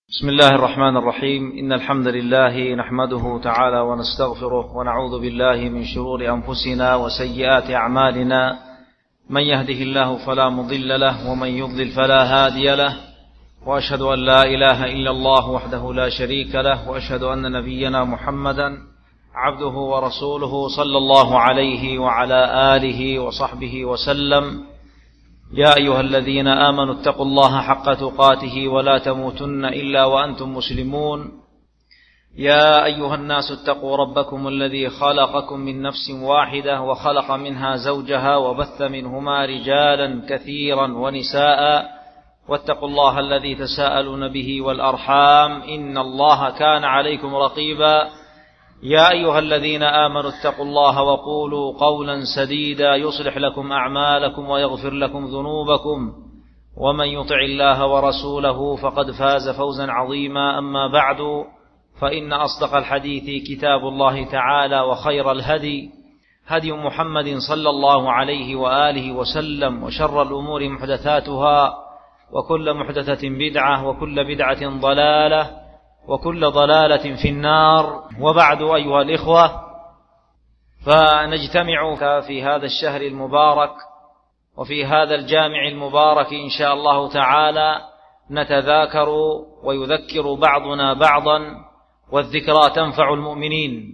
بسم الله الرحمن الرحيم. إن الحمد لله نحمده تعالى ونستغفره ونعوذ بالله من شرور أنفسنا وسيئات أعمالنا، من يهده الله فلا مضل له ومن يضلل فلا هادي له، وأشهد أن لا إله إلا الله وحده لا شريك له، وأشهد أن نبينا محمدا عبده ورسوله صلى الله عليه وعلى آله وصحبه وسلم. يا أيها الذين آمنوا اتقوا الله حق تقاته ولا تموتن إلا وأنتم مسلمون. يا أيها الناس اتقوا ربكم الذي خلقكم من نفس واحدة وخلق منها زوجها وبث منهما رجالا كثيرا ونساء، واتقوا الله الذي تساءلون به والأرحام إن الله كان عليكم رقيبا. يا أيها الذين آمنوا اتقوا الله وقولوا قولا سديدا يصلح لكم أعمالكم ويغفر لكم ذنوبكم، ومن يطع الله ورسوله فقد فاز فوزا عظيما. أما بعد، فإن أصدق الحديث كتاب الله تعالى، وخير الهدي هدي محمد صلى الله عليه وآله وسلم، وشر الأمور محدثاتها، وكل محدثة بدعة، وكل بدعة ضلالة، وكل ضلالة في النار. وبعد أيها الإخوة، فنجتمع في هذا الشهر المبارك وفي هذا الجامع المبارك إن شاء الله تعالى، نتذاكر ويذكر بعضنا بعضا، والذكرى تنفع المؤمنين.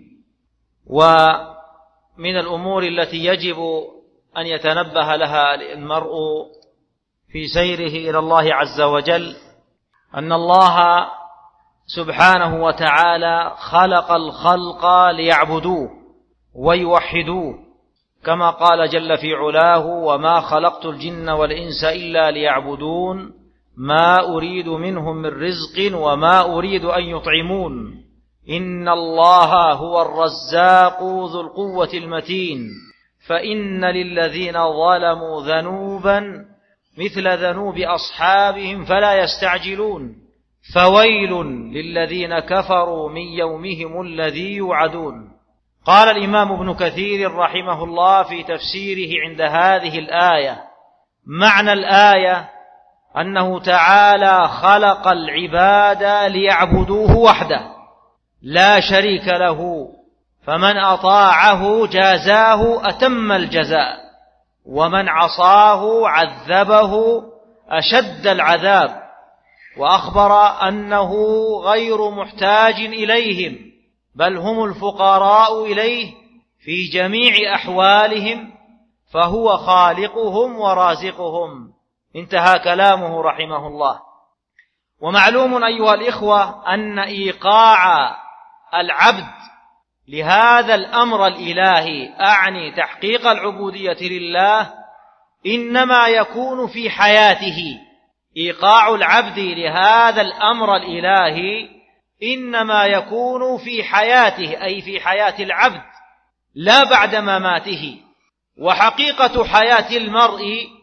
ومن الأمور التي يجب أن يتنبه لها المرء في سيره إلى الله عز وجل أن الله سبحانه وتعالى خلق الخلق ليعبدوه ويوحدوه، كما قال جل في علاه: وما خلقت الجن والإنس إلا ليعبدون ما أريد منهم من رزق وما أريد أن يطعمون إن الله هو الرزاق ذو القوة المتين فإن للذين ظلموا ذنوبا مثل ذنوب أصحابهم فلا يستعجلون فويل للذين كفروا من يومهم الذي يوعدون. قال الإمام ابن كثير رحمه الله في تفسيره عند هذه الآية: معنى الآية أنه تعالى خلق العباد ليعبدوه وحده لا شريك له، فمن أطاعه جازاه أتم الجزاء، ومن عصاه عذبه أشد العذاب، وأخبر أنه غير محتاج إليهم، بل هم الفقراء إليه في جميع أحوالهم، فهو خالقهم ورازقهم. انتهى كلامه رحمه الله. ومعلوم أيها الإخوة أن إيقاع العبد لهذا الأمر الإلهي، أعني تحقيق العبودية لله، إنما يكون في حياته. إيقاع العبد لهذا الأمر الإلهي إنما يكون في حياته، أي في حياة العبد، لا بعد مماته. وحقيقة حياة المرء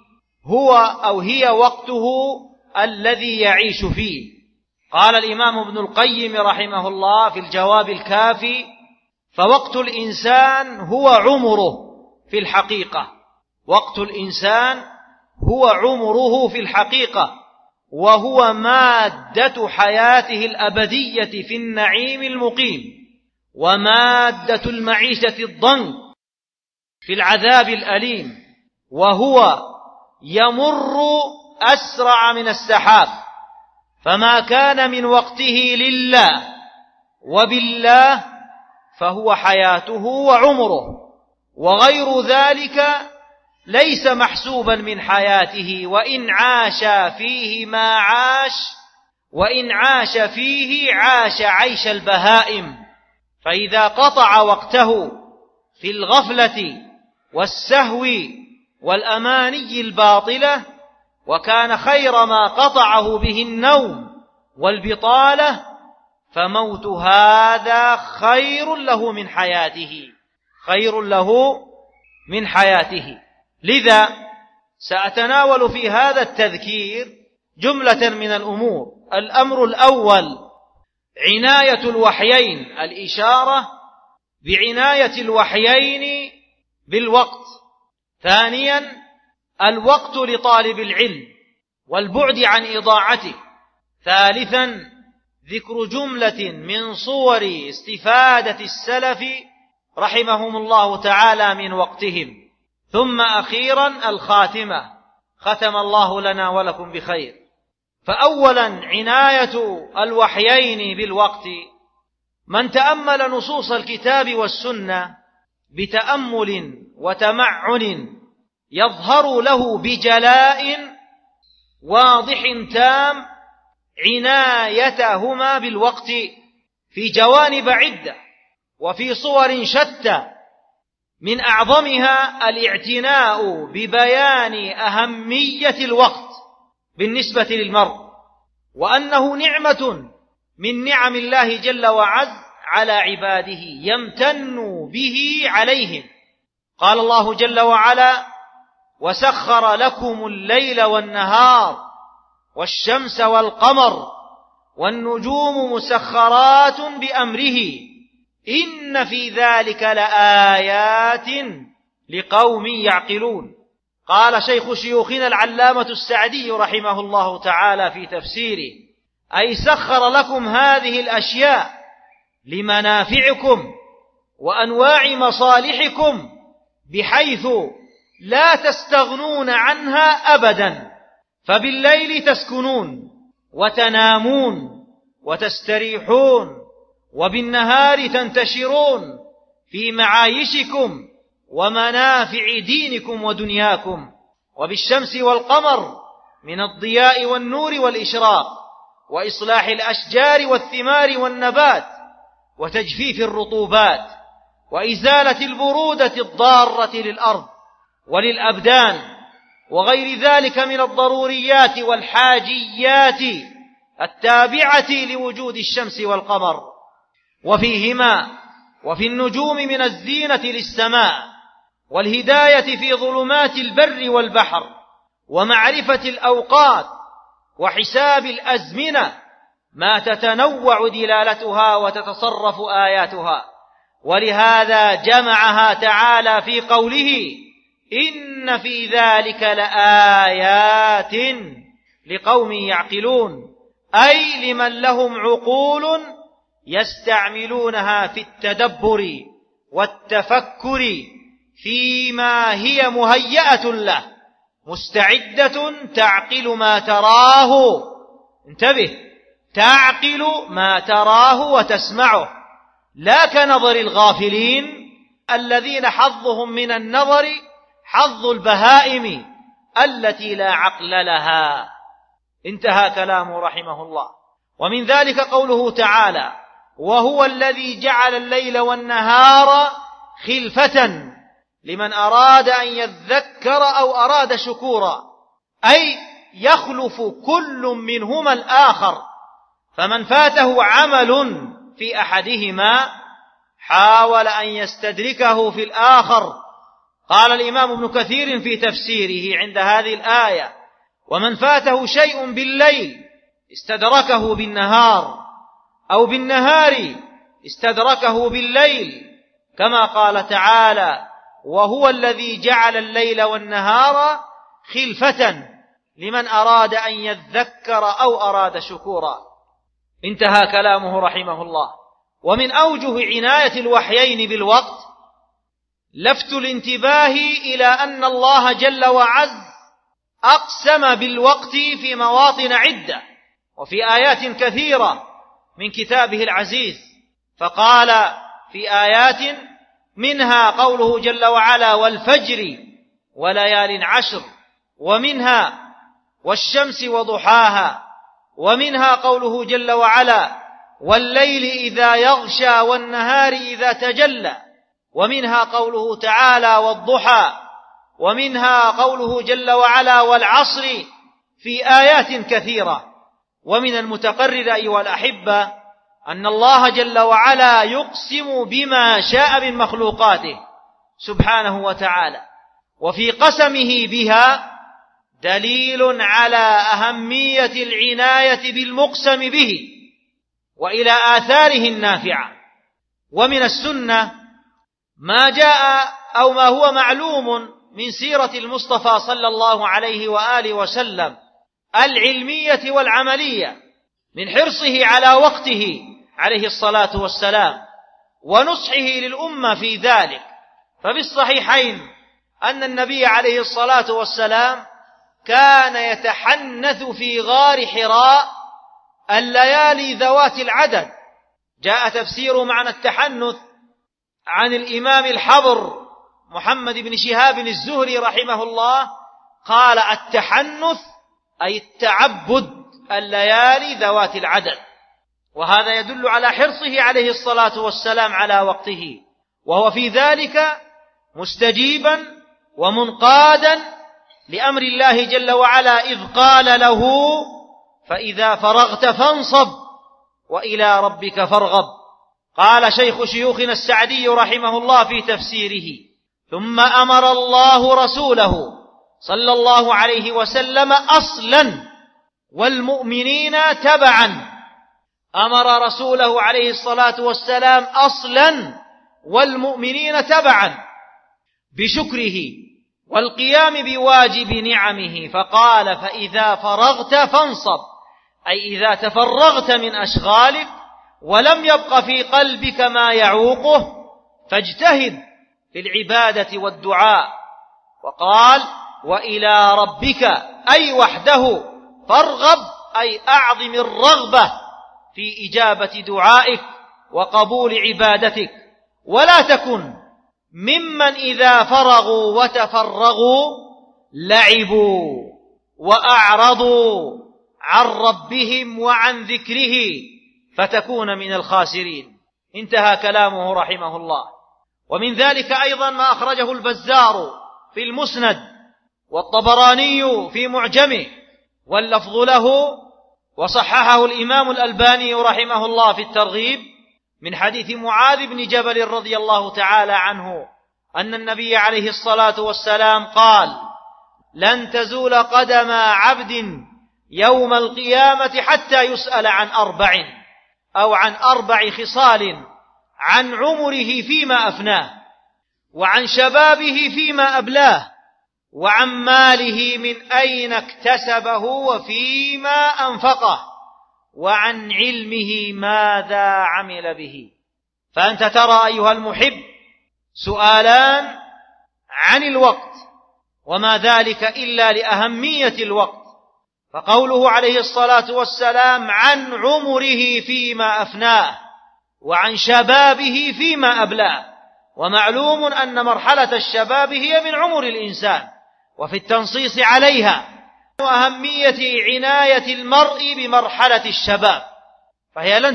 هي وقته الذي يعيش فيه. قال الإمام ابن القيم رحمه الله في الجواب الكافي: فوقت الإنسان هو عمره في الحقيقة، وقت الإنسان هو عمره في الحقيقة، وهو مادة حياته الأبدية في النعيم المقيم، ومادة المعيشة الضنك في العذاب الأليم، وهو يمر أسرع من السحاب. فما كان من وقته لله وبالله فهو حياته وعمره، وغير ذلك ليس محسوبا من حياته، وإن عاش فيه ما عاش، وإن عاش فيه عاش عيش البهائم. فإذا قطع وقته في الغفلة والسهو والأماني الباطلة، وكان خير ما قطعه به النوم والبطالة، فموت هذا خير له من حياته، خير له من حياته. لذا سأتناول في هذا التذكير جملة من الأمور. الأمر الأول: عناية الوحيين، الإشارة بعناية الوحيين بالوقت. ثانيا: الوقت لطالب العلم والبعد عن إضاعته. ثالثا: ذكر جملة من صور استفادة السلف رحمهم الله تعالى من وقتهم، ثم أخيرا الخاتمة، ختم الله لنا ولكم بخير. فأولا عناية الوحيين بالوقت. من تأمل نصوص الكتاب والسنة بتأمل وتمعن يظهر له بجلاء واضح تام عنايتهما بالوقت في جوانب عدة وفي صور شتى، من أعظمها الاعتناء ببيان أهمية الوقت بالنسبة للمرء، وأنه نعمة من نعم الله جل وعز على عباده يمتن به عليهم. قال الله جل وعلا: وسخر لكم الليل والنهار والشمس والقمر والنجوم مسخرات بأمره إن في ذلك لآيات لقوم يعقلون. قال شيخ شيوخنا العلامة السعدي رحمه الله تعالى في تفسيره: أي سخر لكم هذه الأشياء لمنافعكم وأنواع مصالحكم بحيث لا تستغنون عنها أبدا، فبالليل تسكنون وتنامون وتستريحون، وبالنهار تنتشرون في معايشكم ومنافع دينكم ودنياكم، وبالشمس والقمر من الضياء والنور والإشراق وإصلاح الأشجار والثمار والنبات وتجفيف الرطوبات وإزالة البرودة الضارة للأرض وللأبدان وغير ذلك من الضروريات والحاجيات التابعة لوجود الشمس والقمر، وفيهما وفي النجوم من الزينة للسماء والهداية في ظلمات البر والبحر ومعرفة الأوقات وحساب الأزمنة ما تتنوع دلالتها وتتصرف آياتها. ولهذا جمعها تعالى في قوله: إن في ذلك لآيات لقوم يعقلون، أي لمن لهم عقول يستعملونها في التدبر والتفكر فيما هي مهيئة له، مستعدة تعقل ما تراه، انتبه، تعقل ما تراه وتسمعه، لا كنظر الغافلين الذين حظهم من النظر حظ البهائم التي لا عقل لها. انتهى كلامه رحمه الله. ومن ذلك قوله تعالى: وهو الذي جعل الليل والنهار خلفة لمن أراد أن يذكر أو أراد شكورا، أي يخلف كل منهما الآخر، فمن فاته عمل في أحدهما حاول أن يستدركه في الآخر. قال الإمام ابن كثير في تفسيره عند هذه الآية: ومن فاته شيء بالليل استدركه بالنهار، أو بالنهار استدركه بالليل، كما قال تعالى: وهو الذي جعل الليل والنهار خلفة لمن أراد أن يذكر أو أراد شكورا. انتهى كلامه رحمه الله. ومن أوجه عناية الوحيين بالوقت لفت الانتباه إلى أن الله جل وعز أقسم بالوقت في مواطن عدة وفي آيات كثيرة من كتابه العزيز، فقال في آيات منها قوله جل وعلا: والفجر وليال عشر، ومنها والشمس وضحاها، ومنها قوله جل وعلا: والليل إذا يغشى والنهار إذا تجلى، ومنها قوله تعالى: والضحى، ومنها قوله جل وعلا: والعصر، في آيات كثيرة. ومن المتقرر أيها الأحبة أن الله جل وعلا يقسم بما شاء من مخلوقاته سبحانه وتعالى، وفي قسمه بها دليل على أهمية العناية بالمقسم به وإلى آثاره النافعة. ومن السنة ما جاء أو ما هو معلوم من سيرة المصطفى صلى الله عليه وآله وسلم العلمية والعملية، من حرصه على وقته عليه الصلاة والسلام ونصحه للأمة في ذلك. ففي الصحيحين أن النبي عليه الصلاة والسلام كان يتحنث في غار حراء الليالي ذوات العدد. جاء تفسير معنى التحنث عن الإمام الحبر محمد بن شهاب الزهري رحمه الله، قال التحنث أي التعبد الليالي ذوات العدد. وهذا يدل على حرصه عليه الصلاة والسلام على وقته، وهو في ذلك مستجيبا ومنقادا لأمر الله جل وعلا إذ قال له فإذا فرغت فانصب وإلى ربك فارغب. قال شيخ شيوخنا السعدي رحمه الله في تفسيره: ثم أمر الله رسوله صلى الله عليه وسلم أصلا والمؤمنين تبعا. أمر رسوله عليه الصلاة والسلام أصلا والمؤمنين تبعا بشكره والقيام بواجب نعمه، فقال فإذا فرغت فانصب، أي إذا تفرغت من أشغالك ولم يبق في قلبك ما يعوقه فاجتهد في العبادة والدعاء. وقال وإلى ربك أي وحده فارغب، أي أعظم الرغبة في إجابة دعائك وقبول عبادتك، ولا تكن ممن إذا فرغوا وتفرغوا لعبوا وأعرضوا عن ربهم وعن ذكره فتكون من الخاسرين. انتهى كلامه رحمه الله. ومن ذلك أيضا ما أخرجه البزار في المسند والطبراني في معجمه واللفظ له، وصححه الإمام الألباني رحمه الله في الترغيب من حديث معاذ بن جبل رضي الله تعالى عنه أن النبي عليه الصلاة والسلام قال: لن تزول قدم عبد يوم القيامة حتى يسأل عن 4 أو عن 4 خصال: عن عمره فيما أفناه، وعن شبابه فيما أبلاه، وعن ماله من أين اكتسبه وفيما أنفقه، وعن علمه ماذا عمل به. فأنت ترى أيها المحب سؤالان عن الوقت، وما ذلك إلا لأهمية الوقت. فقوله عليه الصلاة والسلام عن عمره فيما أفناه وعن شبابه فيما أبلاه، ومعلوم أن مرحلة الشباب هي من عمر الإنسان، وفي التنصيص عليها وأهمية عناية المرء بمرحلة الشباب، فهي لن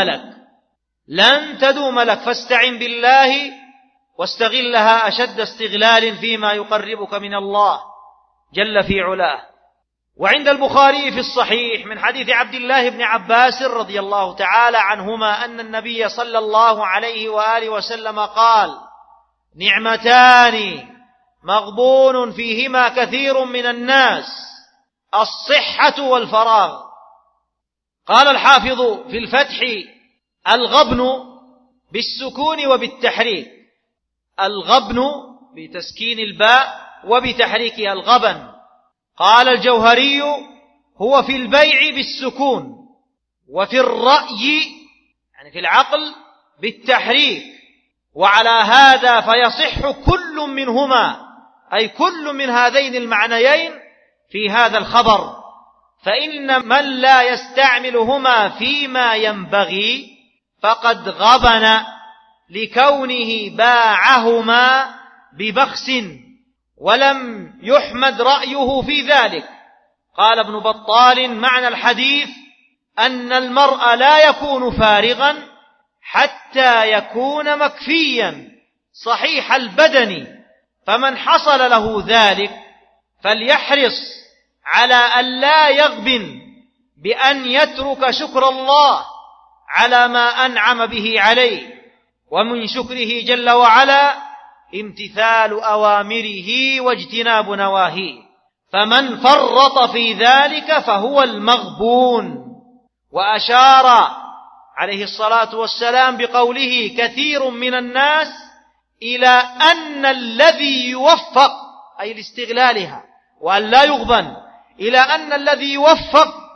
تدوم لك، فاستعن بالله واستغلها أشد استغلال فيما يقربك من الله جل في علاه. وعند البخاري في الصحيح من حديث عبد الله بن عباس رضي الله تعالى عنهما أن النبي صلى الله عليه وآله وسلم قال: نعمتان مغبون فيهما كثير من الناس، الصحة والفراغ. قال الحافظ في الفتح: الغبن بالسكون وبالتحريك، الغبن بتسكين الباء وبتحريكها الغبن. قال الجوهري: هو في البيع بالسكون، وفي الرأي يعني في العقل بالتحريك. وعلى هذا فيصح كل منهما، أي كل من هذين المعنيين في هذا الخبر، فإن من لا يستعملهما فيما ينبغي فقد غبن لكونه باعهما ببخس ولم يحمد رأيه في ذلك. قال ابن بطال: معنى الحديث أن المرء لا يكون فارغا حتى يكون مكفيا صحيح البدن، فمن حصل له ذلك فليحرص على أن لا يغبن بأن يترك شكر الله على ما أنعم به عليه، ومن شكره جل وعلا امتثال أوامره واجتناب نواهيه، فمن فرط في ذلك فهو المغبون. وأشار عليه الصلاة والسلام بقوله كثير من الناس إلى أن الذي يوفق، أي لاستغلالها وأن لا يغبن، إلى أن الذي يوفق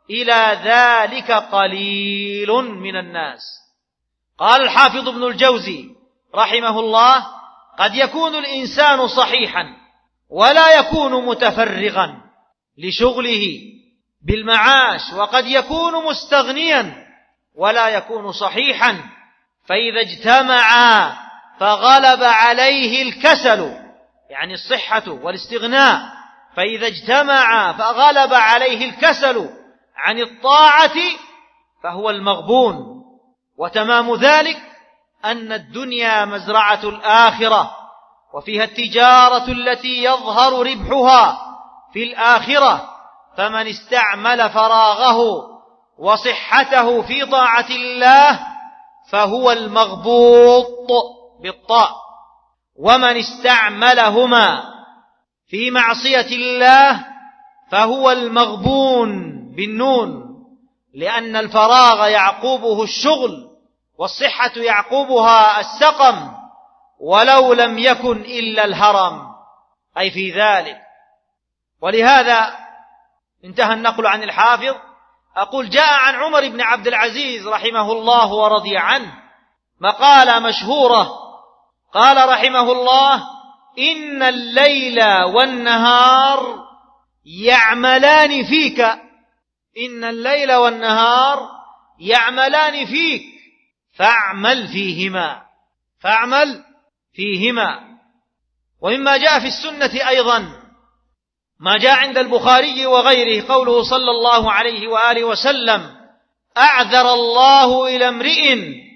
إلى ذلك قليل من الناس. قال الحافظ ابن الجوزي رحمه الله: قد يكون الإنسان صحيحا ولا يكون متفرغا لشغله بالمعاش، وقد يكون مستغنيا ولا يكون صحيحا، فإذا اجتمعا فغلب عليه الكسل، يعني الصحة والاستغناء، فإذا اجتمعا فغلب عليه الكسل عن الطاعة فهو المغبون. وتمام ذلك أن الدنيا مزرعة الآخرة، وفيها التجارة التي يظهر ربحها في الآخرة، فمن استعمل فراغه وصحته في طاعة الله فهو المغبوط بالطاء، ومن استعملهما في معصية الله فهو المغبون بالنون، لأن الفراغ يعقوبه الشغل، والصحة يعقوبها السقم، ولو لم يكن إلا الهرم، أي في ذلك. ولهذا انتهى النقل عن الحافظ. أقول: جاء عن عمر بن عبد العزيز رحمه الله ورضي عنه مقالة مشهورة، قال رحمه الله: إن الليل والنهار يعملان فيك، إن الليل والنهار يعملان فيك فاعمل فيهما، فاعمل فيهما. ومما جاء في السنة أيضا ما جاء عند البخاري وغيره قوله صلى الله عليه وآله وسلم: أعذر الله إلى امرئ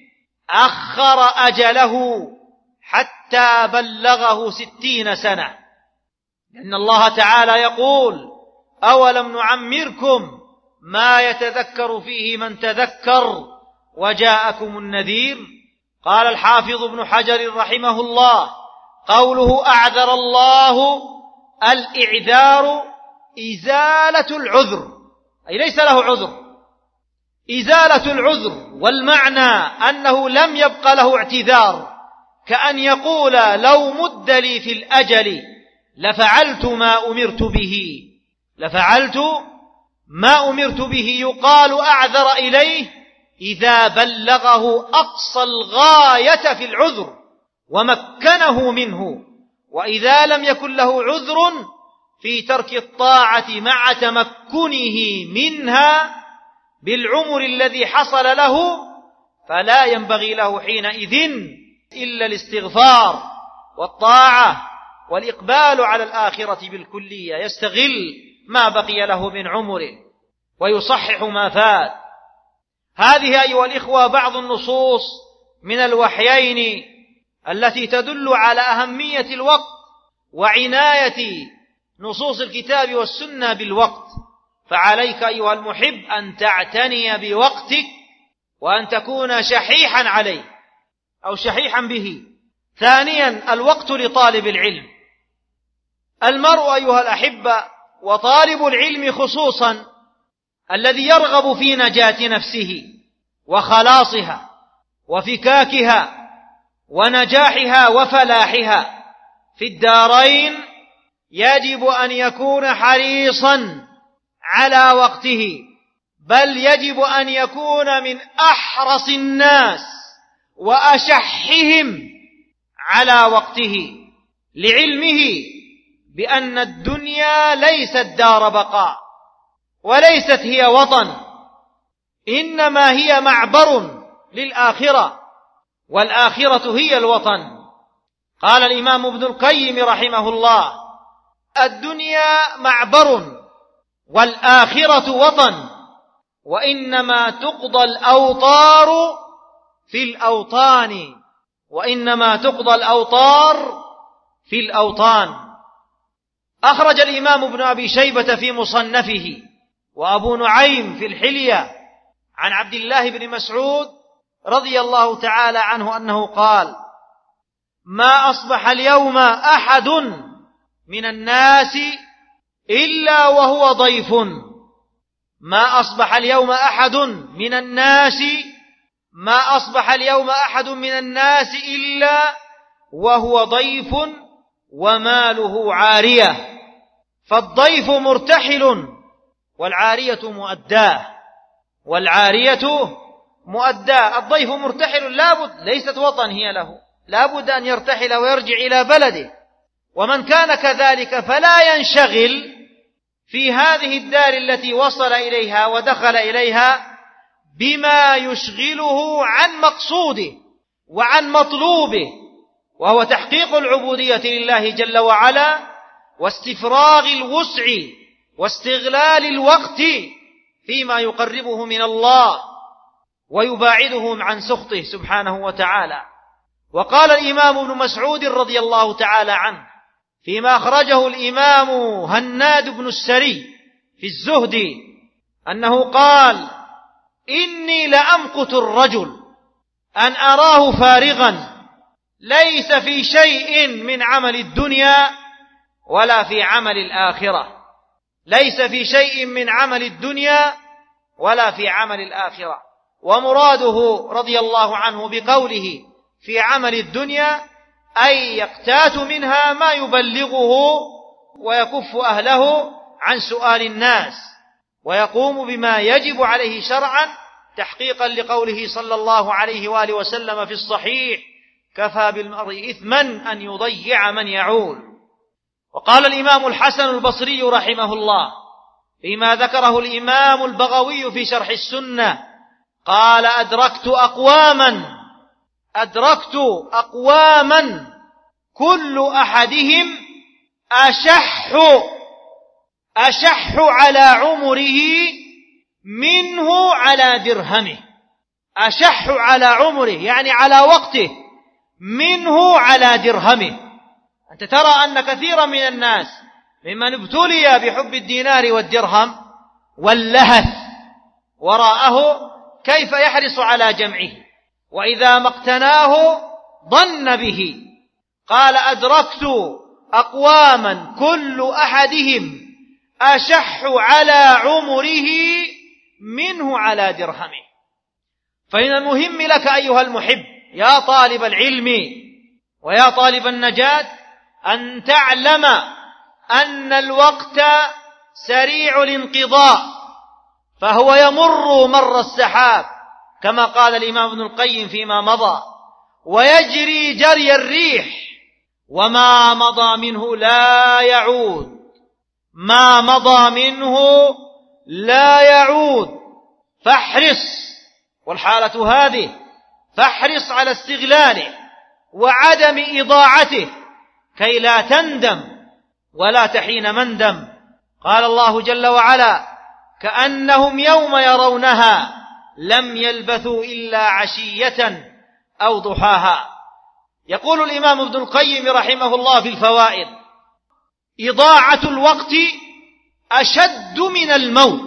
أخر أجله حتى بلغه 60 سنة، لأن الله تعالى يقول: أولم نعمركم ما يتذكر فيه من تذكر وجاءكم النذير. قال الحافظ ابن حجر رحمه الله: قوله أعذر الله، الإعذار إزالة العذر، أي ليس له عذر، إزالة العذر، والمعنى أنه لم يبق له اعتذار، كأن يقول: لو مد لي في الأجل لفعلت ما أمرت به، لفعلت ما أمرت به. يقال أعذر إليه إذا بلغه أقصى الغاية في العذر ومكنه منه، وإذا لم يكن له عذر في ترك الطاعة مع تمكنه منها بالعمر الذي حصل له، فلا ينبغي له حينئذ إلا الاستغفار والطاعة والإقبال على الآخرة بالكلية، يستغل ما بقي له من عمره ويصحح ما فات. هذه أيها الإخوة بعض النصوص من الوحيين التي تدل على أهمية الوقت وعناية نصوص الكتاب والسنة بالوقت. فعليك أيها المحب أن تعتني بوقتك وأن تكون شحيحا عليه أو شحيحا به. ثانيا، الوقت لطالب العلم. المرء أيها الأحبة وطالب العلم خصوصا الذي يرغب في نجاة نفسه وخلاصها وفكاكها ونجاحها وفلاحها في الدارين، يجب أن يكون حريصا على وقته، بل يجب أن يكون من أحرص الناس وأشحهم على وقته، لعلمه بأن الدنيا ليست دار بقاء وليست هي وطن، إنما هي معبر للآخرة، والآخرة هي الوطن. قال الإمام ابن القيم رحمه الله: الدنيا معبر والآخرة وطن، وإنما تقضى الأوطار في الأوطان، وإنما تقضى الأوطار في الأوطان. أخرج الإمام ابن أبي شيبة في مصنفه وأبو نعيم في الحلية عن عبد الله بن مسعود رضي الله تعالى عنه أنه قال: ما أصبح اليوم أحد من الناس إلا وهو ضيف، ما أصبح اليوم أحد من الناس، ما أصبح اليوم أحد من الناس إلا وهو ضيف وماله عارية. فالضيف مرتحل والعارية مؤداه، والعارية مؤداه. الضيف مرتحل لابد، ليست وطن هي له، لابد أن يرتحل ويرجع إلى بلده. ومن كان كذلك فلا ينشغل في هذه الدار التي وصل إليها ودخل إليها بما يشغله عن مقصوده وعن مطلوبه، وهو تحقيق العبودية لله جل وعلا، واستفراغ الوسع واستغلال الوقت فيما يقربه من الله ويباعده عن سخطه سبحانه وتعالى. وقال الإمام ابن مسعود رضي الله تعالى عنه فيما أخرجه الإمام هناد بن السري في الزهد أنه قال: إني لأمقت الرجل أن أراه فارغا ليس في شيء من عمل الدنيا ولا في عمل الآخرة، ليس في شيء من عمل الدنيا ولا في عمل الآخرة. ومراده رضي الله عنه بقوله في عمل الدنيا أي يقتات منها ما يبلغه ويكف أهله عن سؤال الناس، ويقوم بما يجب عليه شرعا، تحقيقا لقوله صلى الله عليه وآله وسلم في الصحيح: كفى بالمرء إثما أن يضيع من يعول. وقال الإمام الحسن البصري رحمه الله فيما ذكره الإمام البغوي في شرح السنة قال: أدركت أقواما كل أحدهم أشح على عمره منه على درهمه. أشح على عمره يعني على وقته، منه على درهمه. أنت ترى أن كثيرا من الناس ممن ابتلي بحب الدينار والدرهم واللهث وراءه كيف يحرص على جمعه، وإذا ما اقتناه ضن به. قال: أدركت أقواما كل أحدهم أشح على عمره منه على درهمه. فإن المهم لك أيها المحب يا طالب العلم ويا طالب النجاة أن تعلم أن الوقت سريع الانقضاء، فهو يمر مر السحاب كما قال الإمام ابن القيم فيما مضى، ويجري جري الريح، وما مضى منه لا يعود، ما مضى منه لا يعود. فاحرص، والحالة هذه، فاحرص على استغلاله وعدم إضاعته كي لا تندم ولا تحين مندم. قال الله جل وعلا: كأنهم يوم يرونها لم يلبثوا إلا عشية أو ضحاها. يقول الإمام ابن القيم رحمه الله في الفوائد: إضاعة الوقت أشد من الموت.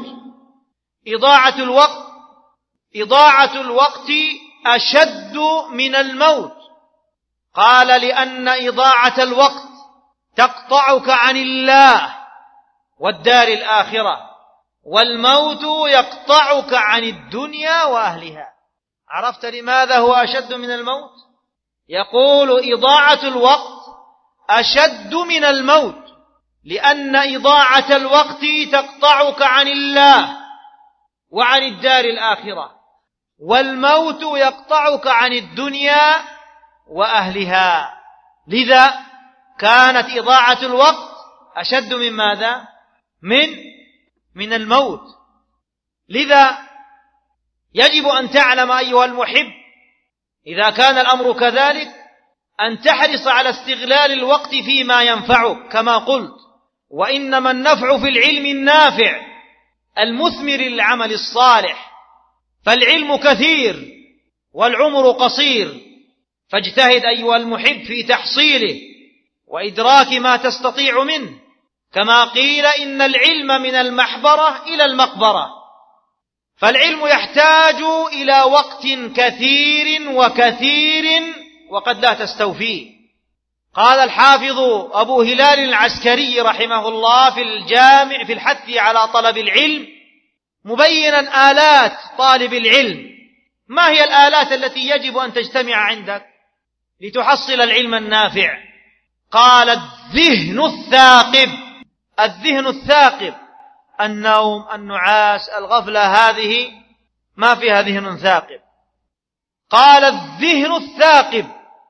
إضاعة الوقت أشد من الموت. قال: لأن إضاعة الوقت تقطعك عن الله والدار الآخرة، والموت يقطعك عن الدنيا وأهلها. عرفت لماذا هو أشد من الموت؟ يقول: إضاعة الوقت أشد من الموت، لأن إضاعة الوقت تقطعك عن الله وعن الدار الآخرة، والموت يقطعك عن الدنيا وأهلها. لذا كانت إضاعة الوقت أشد من ماذا؟ من الموت. لذا يجب أن تعلم أيها المحب إذا كان الأمر كذلك أن تحرص على استغلال الوقت فيما ينفعك، كما قلت: وإنما النفع في العلم النافع المثمر للعمل الصالح، فالعلم كثير والعمر قصير، فاجتهد أيها المحب في تحصيله وإدراك ما تستطيع منه، كما قيل: إن العلم من المحبرة إلى المقبرة. فالعلم يحتاج إلى وقت كثير وقد لا تستوفيه. قال الحافظ أبو هلال العسكري رحمه الله في الجامع في الحث على طلب العلم، مبينا آلات طالب العلم. ما هي الآلات التي يجب أن تجتمع عندك لتحصل العلم النافع؟ قال: الذهن الثاقب النوم، النعاس، الغفلة، هذه ما فيها ذهن ثاقب. قال الذهن الثاقب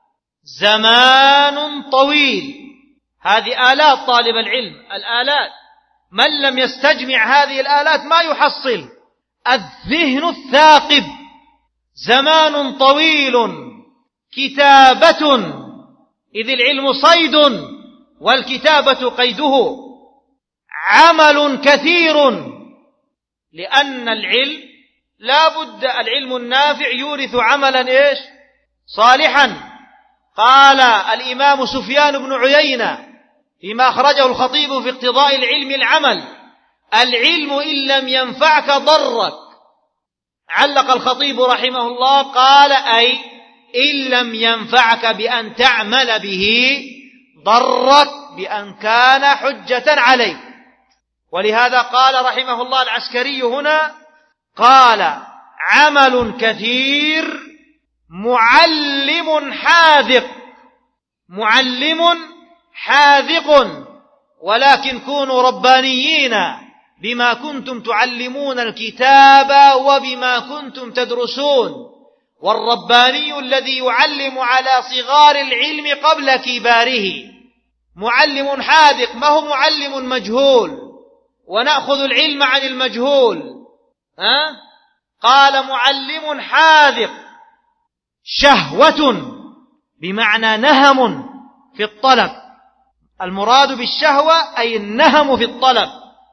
زمان طويل. هذه آلات طالب العلم، الآلات، من لم يستجمع هذه الآلات ما يحصل. الذهن الثاقب زمان طويل، كتابة، إذ العلم صيد والكتابة قيده، عمل كثير، لأن العلم لا بد، العلم النافع يورث عملا صالحا. قال الإمام سفيان بن عيينة فيما أخرجه الخطيب في اقتضاء العلم العمل: العلم إن لم ينفعك ضرك. علق الخطيب رحمه الله قال أي إن لم ينفعك بأن تعمل به ضرك بأن كان حجة عليك. ولهذا قال رحمه الله العسكري هنا، قال عمل كثير معلم حاذق. معلم حاذق، ولكن كونوا ربانيين بما كنتم تعلمون الكتاب وبما كنتم تدرسون. والرباني الذي يعلم على صغار العلم قبل كباره. معلم حاذق، ما هو معلم مجهول ونأخذ العلم عن المجهول. قال معلم حاذق، شهوة بمعنى نهم في الطلب، المراد بالشهوة أي النهم في الطلب.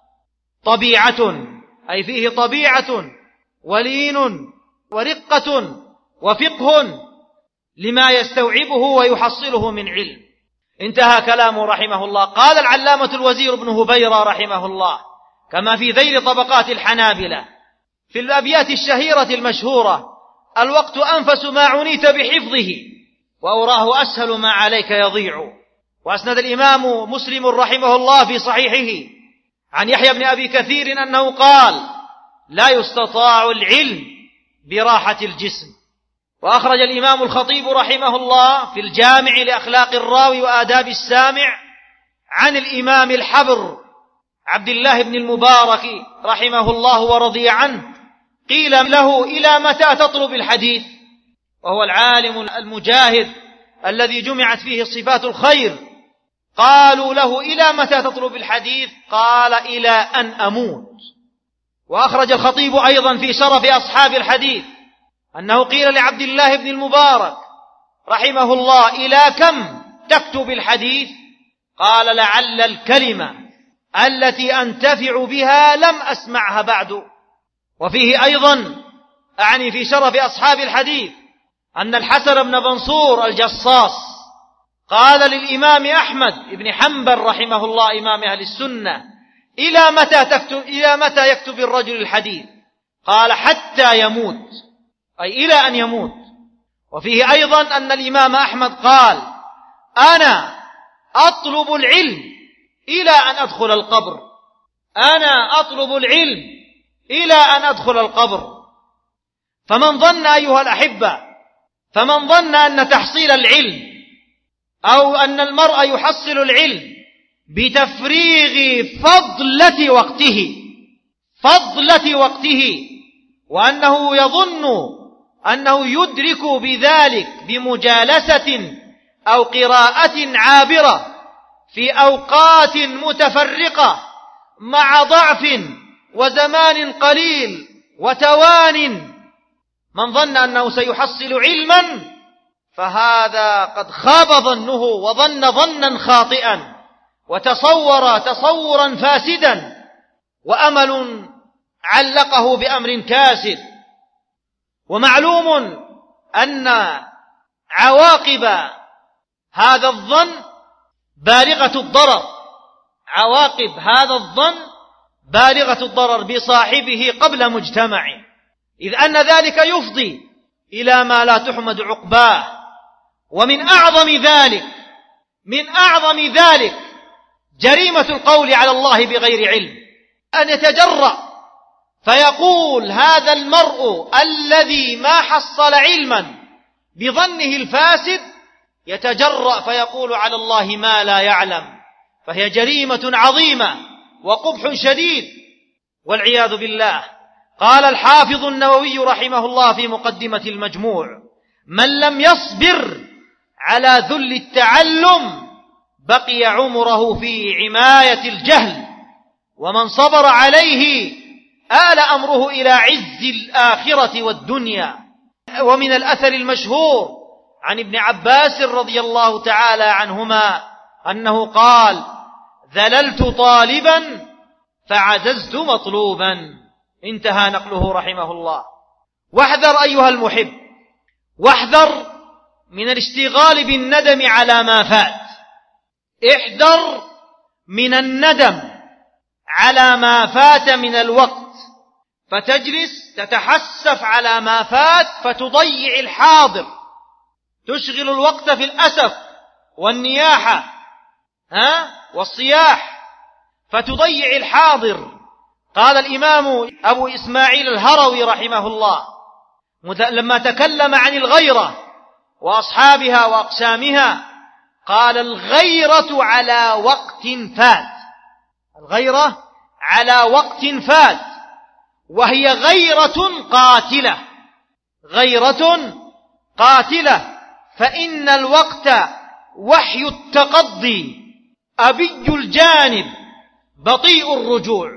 طبيعة أي فيه طبيعة ولين ورقة وفقه لما يستوعبه ويحصله من علم. انتهى كلامه رحمه الله. قال العلامة الوزير بن هبيرة رحمه الله كما في ذيل طبقات الحنابلة في الأبيات الشهيرة المشهورة: الوقت أنفس ما عنيت بحفظه وأوراه أسهل ما عليك يضيع. وأسند الإمام مسلم رحمه الله في صحيحه عن يحيى بن أبي كثير أنه قال: لا يستطاع العلم براحة الجسم. وأخرج الإمام الخطيب رحمه الله في الجامع لأخلاق الراوي وآداب السامع عن الإمام الحبر عبد الله بن المبارك رحمه الله ورضي عنه، قيل له: إلى متى تطلب الحديث؟ وهو العالم المجاهد الذي جمعت فيه صفات الخير. قالوا له: إلى متى تطلب الحديث؟ قال: إلى أن أموت. وأخرج الخطيب أيضا في شرف أصحاب الحديث أنه قيل لعبد الله بن المبارك رحمه الله: إلى كم تكتب الحديث؟ قال: لعل الكلمة التي أنتفع بها لم أسمعها بعد. وفيه أيضا أعني في شرف أصحاب الحديث أن الحسن بن منصور الجصاص قال للإمام أحمد بن حنبل رحمه الله إمام أهل السنة: إلى متى يكتب الرجل الحديث؟ قال: حتى يموت، أي إلى أن يموت. وفيه أيضا أن الإمام أحمد قال: أنا أطلب العلم إلى أن أدخل القبر. أنا أطلب العلم إلى أن أدخل القبر. فمن ظن أيها الأحبة، فمن ظن أن تحصيل العلم أو أن المرء يحصل العلم بتفريغ فضلة وقته وأنه يظن أنه يدرك بذلك بمجالسة أو قراءة عابرة في أوقات متفرقة مع ضعف وزمان قليل وتوان، من ظن أنه سيحصل علما فهذا قد خاب ظنه وظن ظنا خاطئا وتصور تصورا فاسدا وأمل علقه بأمر كاسد. ومعلوم أن عواقب هذا الظن بالغة الضرر، عواقب هذا الظن بالغة الضرر بصاحبه قبل مجتمعه، إذ أن ذلك يفضي إلى ما لا تحمد عقباه. ومن أعظم ذلك جريمة القول على الله بغير علم، أن يتجرأ فيقول هذا المرء الذي ما حصل علما بظنه الفاسد، يتجرأ فيقول على الله ما لا يعلم، فهي جريمة عظيمة وقبح شديد والعياذ بالله. قال الحافظ النووي رحمه الله في مقدمة المجموع: من لم يصبر على ذل التعلم بقي عمره في عماية الجهل، ومن صبر عليه آل أمره إلى عز الآخرة والدنيا. ومن الأثر المشهور عن ابن عباس رضي الله تعالى عنهما أنه قال: ذللت طالبا فعززت مطلوبا. انتهى نقله رحمه الله. واحذر أيها المحب، واحذر من الاشتغال بالندم على ما فات. احذر من الندم على ما فات من الوقت، فتجلس تتحسف على ما فات فتضيع الحاضر، تشغل الوقت في الأسف والنياحة والصياح، فتضيع الحاضر. قال الإمام أبو إسماعيل الهروي رحمه الله لما تكلم عن الغيرة وأصحابها وأقسامها، قال: الغيرة على وقت فات. الغيرة على وقت فات، وهي غيرة قاتلة، غيرة قاتلة، فإن الوقت وحي التقضي، أبي الجانب، بطيء الرجوع.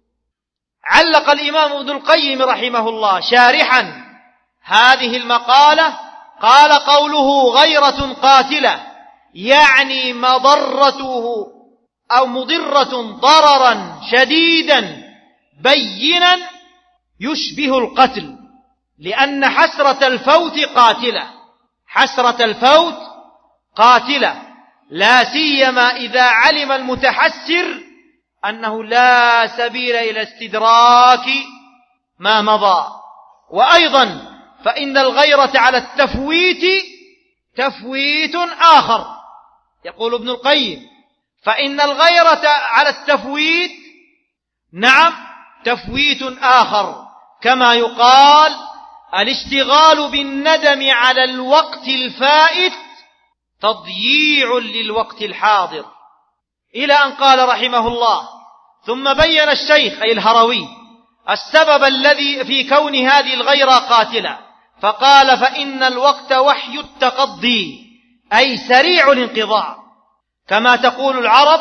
علق الإمام ابن القيم رحمه الله شارحا هذه المقالة، قال: قوله غيرة قاتلة يعني مضرته أو مضرة ضررا شديدا بينا يشبه القتل، لأن حسرة الفوت قاتلة، حسرة الفوت قاتلة، لا سيما إذا علم المتحسر أنه لا سبيل إلى استدراك ما مضى. وأيضا فإن الغيرة على التفويت تفويت آخر. يقول ابن القيم: فإن الغيرة على التفويت نعم تفويت آخر، كما يقال: الاشتغال بالندم على الوقت الفائت تضييع للوقت الحاضر. إلى أن قال رحمه الله: ثم بين الشيخ أي الهروي السبب الذي في كون هذه الغيرة قاتلة، فقال: فإن الوقت وحي التقضي، أي سريع الانقضاء، كما تقول العرب: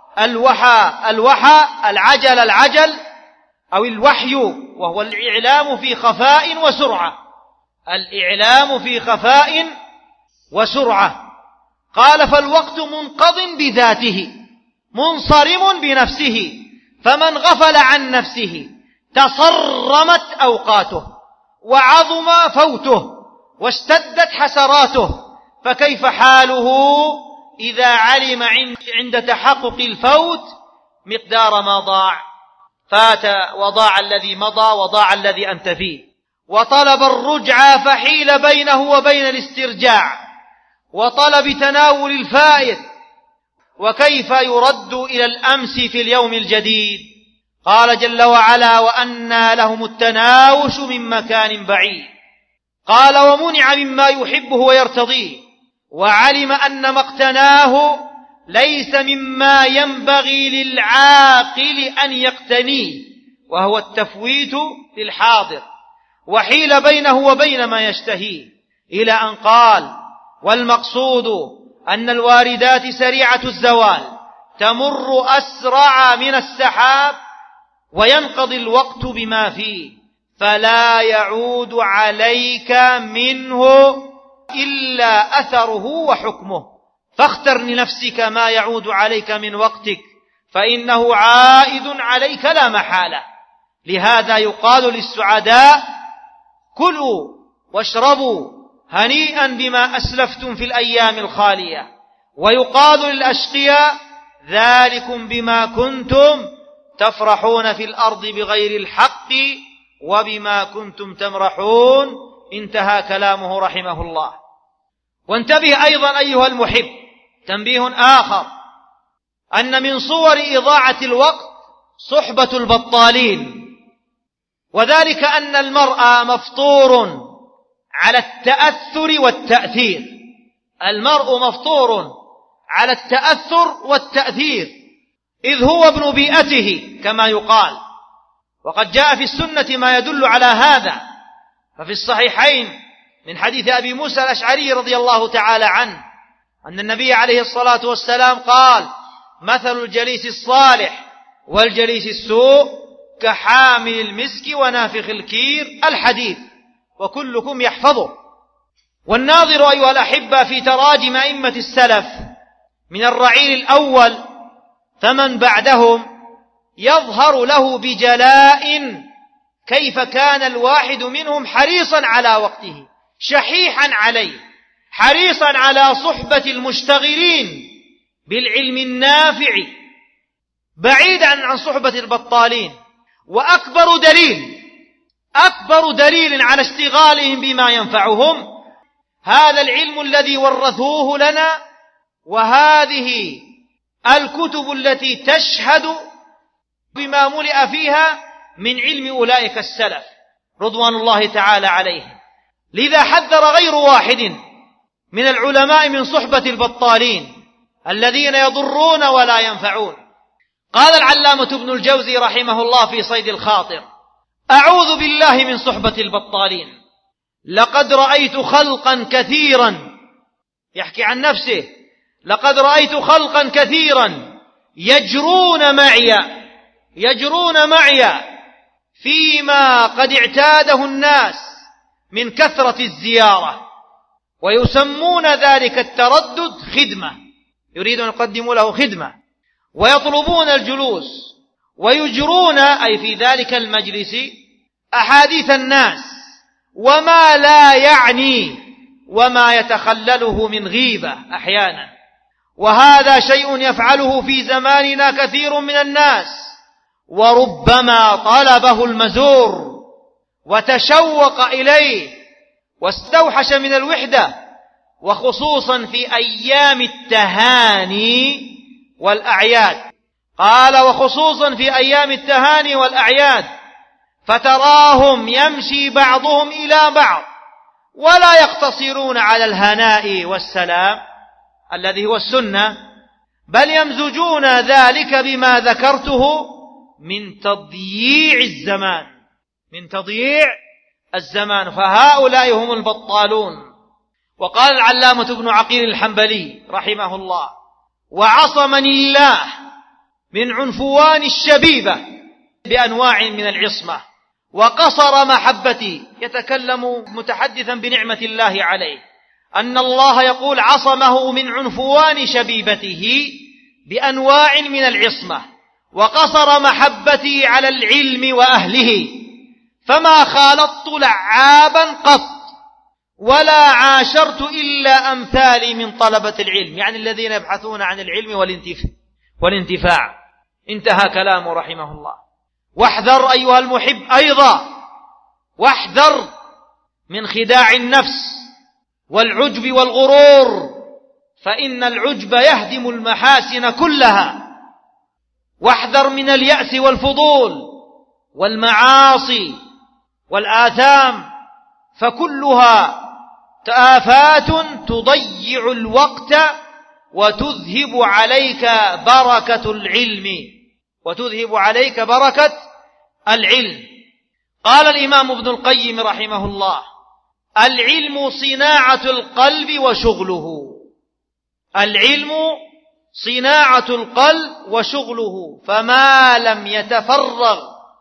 الوحى العجل، العجل أو الوحي، وهو الإعلام في خفاء وسرعة، الإعلام في خفاء وسرعة. قال: فالوقت منقض بذاته منصرم بنفسه، فمن غفل عن نفسه تصرمت أوقاته وعظم فوته واشتدت حسراته، فكيف حاله إذا علم عند تحقق الفوت مقدار ما ضاع؟ فات وضاع الذي مضى وضاع الذي أنت فيه. وطلب الرجعة فحيل بينه وبين الاسترجاع وطلب تناول الفائت، وكيف يرد إلى الأمس في اليوم الجديد؟ قال جل وعلا: وأنى لهم التناوش من مكان بعيد. قال: ومنع مما يحبه ويرتضيه، وعلم أن ما اقتناه ليس مما ينبغي للعاقل أن يقتنيه، وهو التفويت للحاضر، وحيل بينه وبين ما يشتهيه. إلى أن قال: والمقصود أن الواردات سريعة الزوال تمر أسرع من السحاب، وينقضي الوقت بما فيه، فلا يعود عليك منه إلا أثره وحكمه، فاختر لنفسك ما يعود عليك من وقتك، فإنه عائد عليك لا محالة. لهذا يقال للسعداء: كلوا واشربوا هنيئا بما أسلفتم في الأيام الخالية، ويقال للأشقياء: ذلكم بما كنتم تفرحون في الأرض بغير الحق وبما كنتم تمرحون. انتهى كلامه رحمه الله. وانتبه أيضا أيها المحب تنبيه آخر، أن من صور إضاعة الوقت صحبة البطالين، وذلك أن المرء مفطور على التأثر والتأثير. المرء مفطور على التأثر والتأثير، إذ هو ابن بيئته كما يقال، وقد جاء في السنة ما يدل على هذا. ففي الصحيحين من حديث أبي موسى الأشعري رضي الله تعالى عنه أن النبي عليه الصلاة والسلام قال: مثل الجليس الصالح والجليس السوء كحامل المسك ونافخ الكير الحديث، وكلكم يحفظه. والناظر أيها الأحبة في تراجم أئمة السلف من الرعيل الأول فمن بعدهم يظهر له بجلاء كيف كان الواحد منهم حريصا على وقته، شحيحا عليه، حريصا على صحبة المشتغلين بالعلم النافع، بعيدا عن صحبة البطالين. وأكبر دليل على اشتغالهم بما ينفعهم هذا العلم الذي ورثوه لنا، وهذه الكتب التي تشهد بما ملئ فيها من علم أولئك السلف رضوان الله تعالى عليهم. لذا حذر غير واحد من العلماء من صحبة البطالين الذين يضرون ولا ينفعون. قال العلامة ابن الجوزي رحمه الله في صيد الخاطر: أعوذ بالله من صحبة البطالين، لقد رأيت خلقا كثيرا، يحكي عن نفسه، لقد رأيت خلقا كثيرا يجرون معي فيما قد اعتاده الناس من كثرة الزيارة، ويسمون ذلك التردد خدمة، يريدون أن يقدموا له خدمة، ويطلبون الجلوس، ويجرون أي في ذلك المجلس أحاديث الناس وما لا يعني وما يتخلله من غيبة أحيانا. وهذا شيء يفعله في زماننا كثير من الناس، وربما طلبه المزور وتشوق إليه واستوحش من الوحدة، وخصوصا في أيام التهاني والأعياد. قال: وخصوصا في أيام التهاني والأعياد، فتراهم يمشي بعضهم إلى بعض ولا يقتصرون على الهناء والسلام الذي هو السنة، بل يمزجون ذلك بما ذكرته من تضييع الزمان، فهؤلاء هم البطالون. وقال العلامة ابن عقيل الحنبلي رحمه الله: وعصمني الله من عنفوان الشبيبة بأنواع من العصمة، وقصر محبتي، يتكلم متحدثا بنعمة الله عليه، أن الله يقول عصمه من عنفوان شبيبته بأنواع من العصمة، وقصر محبتي على العلم وأهله، فما خالطت لعابا قط ولا عاشرت إلا أمثالي من طلبة العلم، يعني الذين يبحثون عن العلم والانتفاع. انتهى كلامه رحمه الله. واحذر أيها المحب أيضا، واحذر من خداع النفس والعجب والغرور، فإن العجب يهدم المحاسن كلها. واحذر من اليأس والفضول والمعاصي والآثام، فكلها آفات تضيع الوقت وتذهب عليك بركة العلم. قال الإمام ابن القيم رحمه الله: العلم صناعة القلب وشغله، فما لم يتفرغ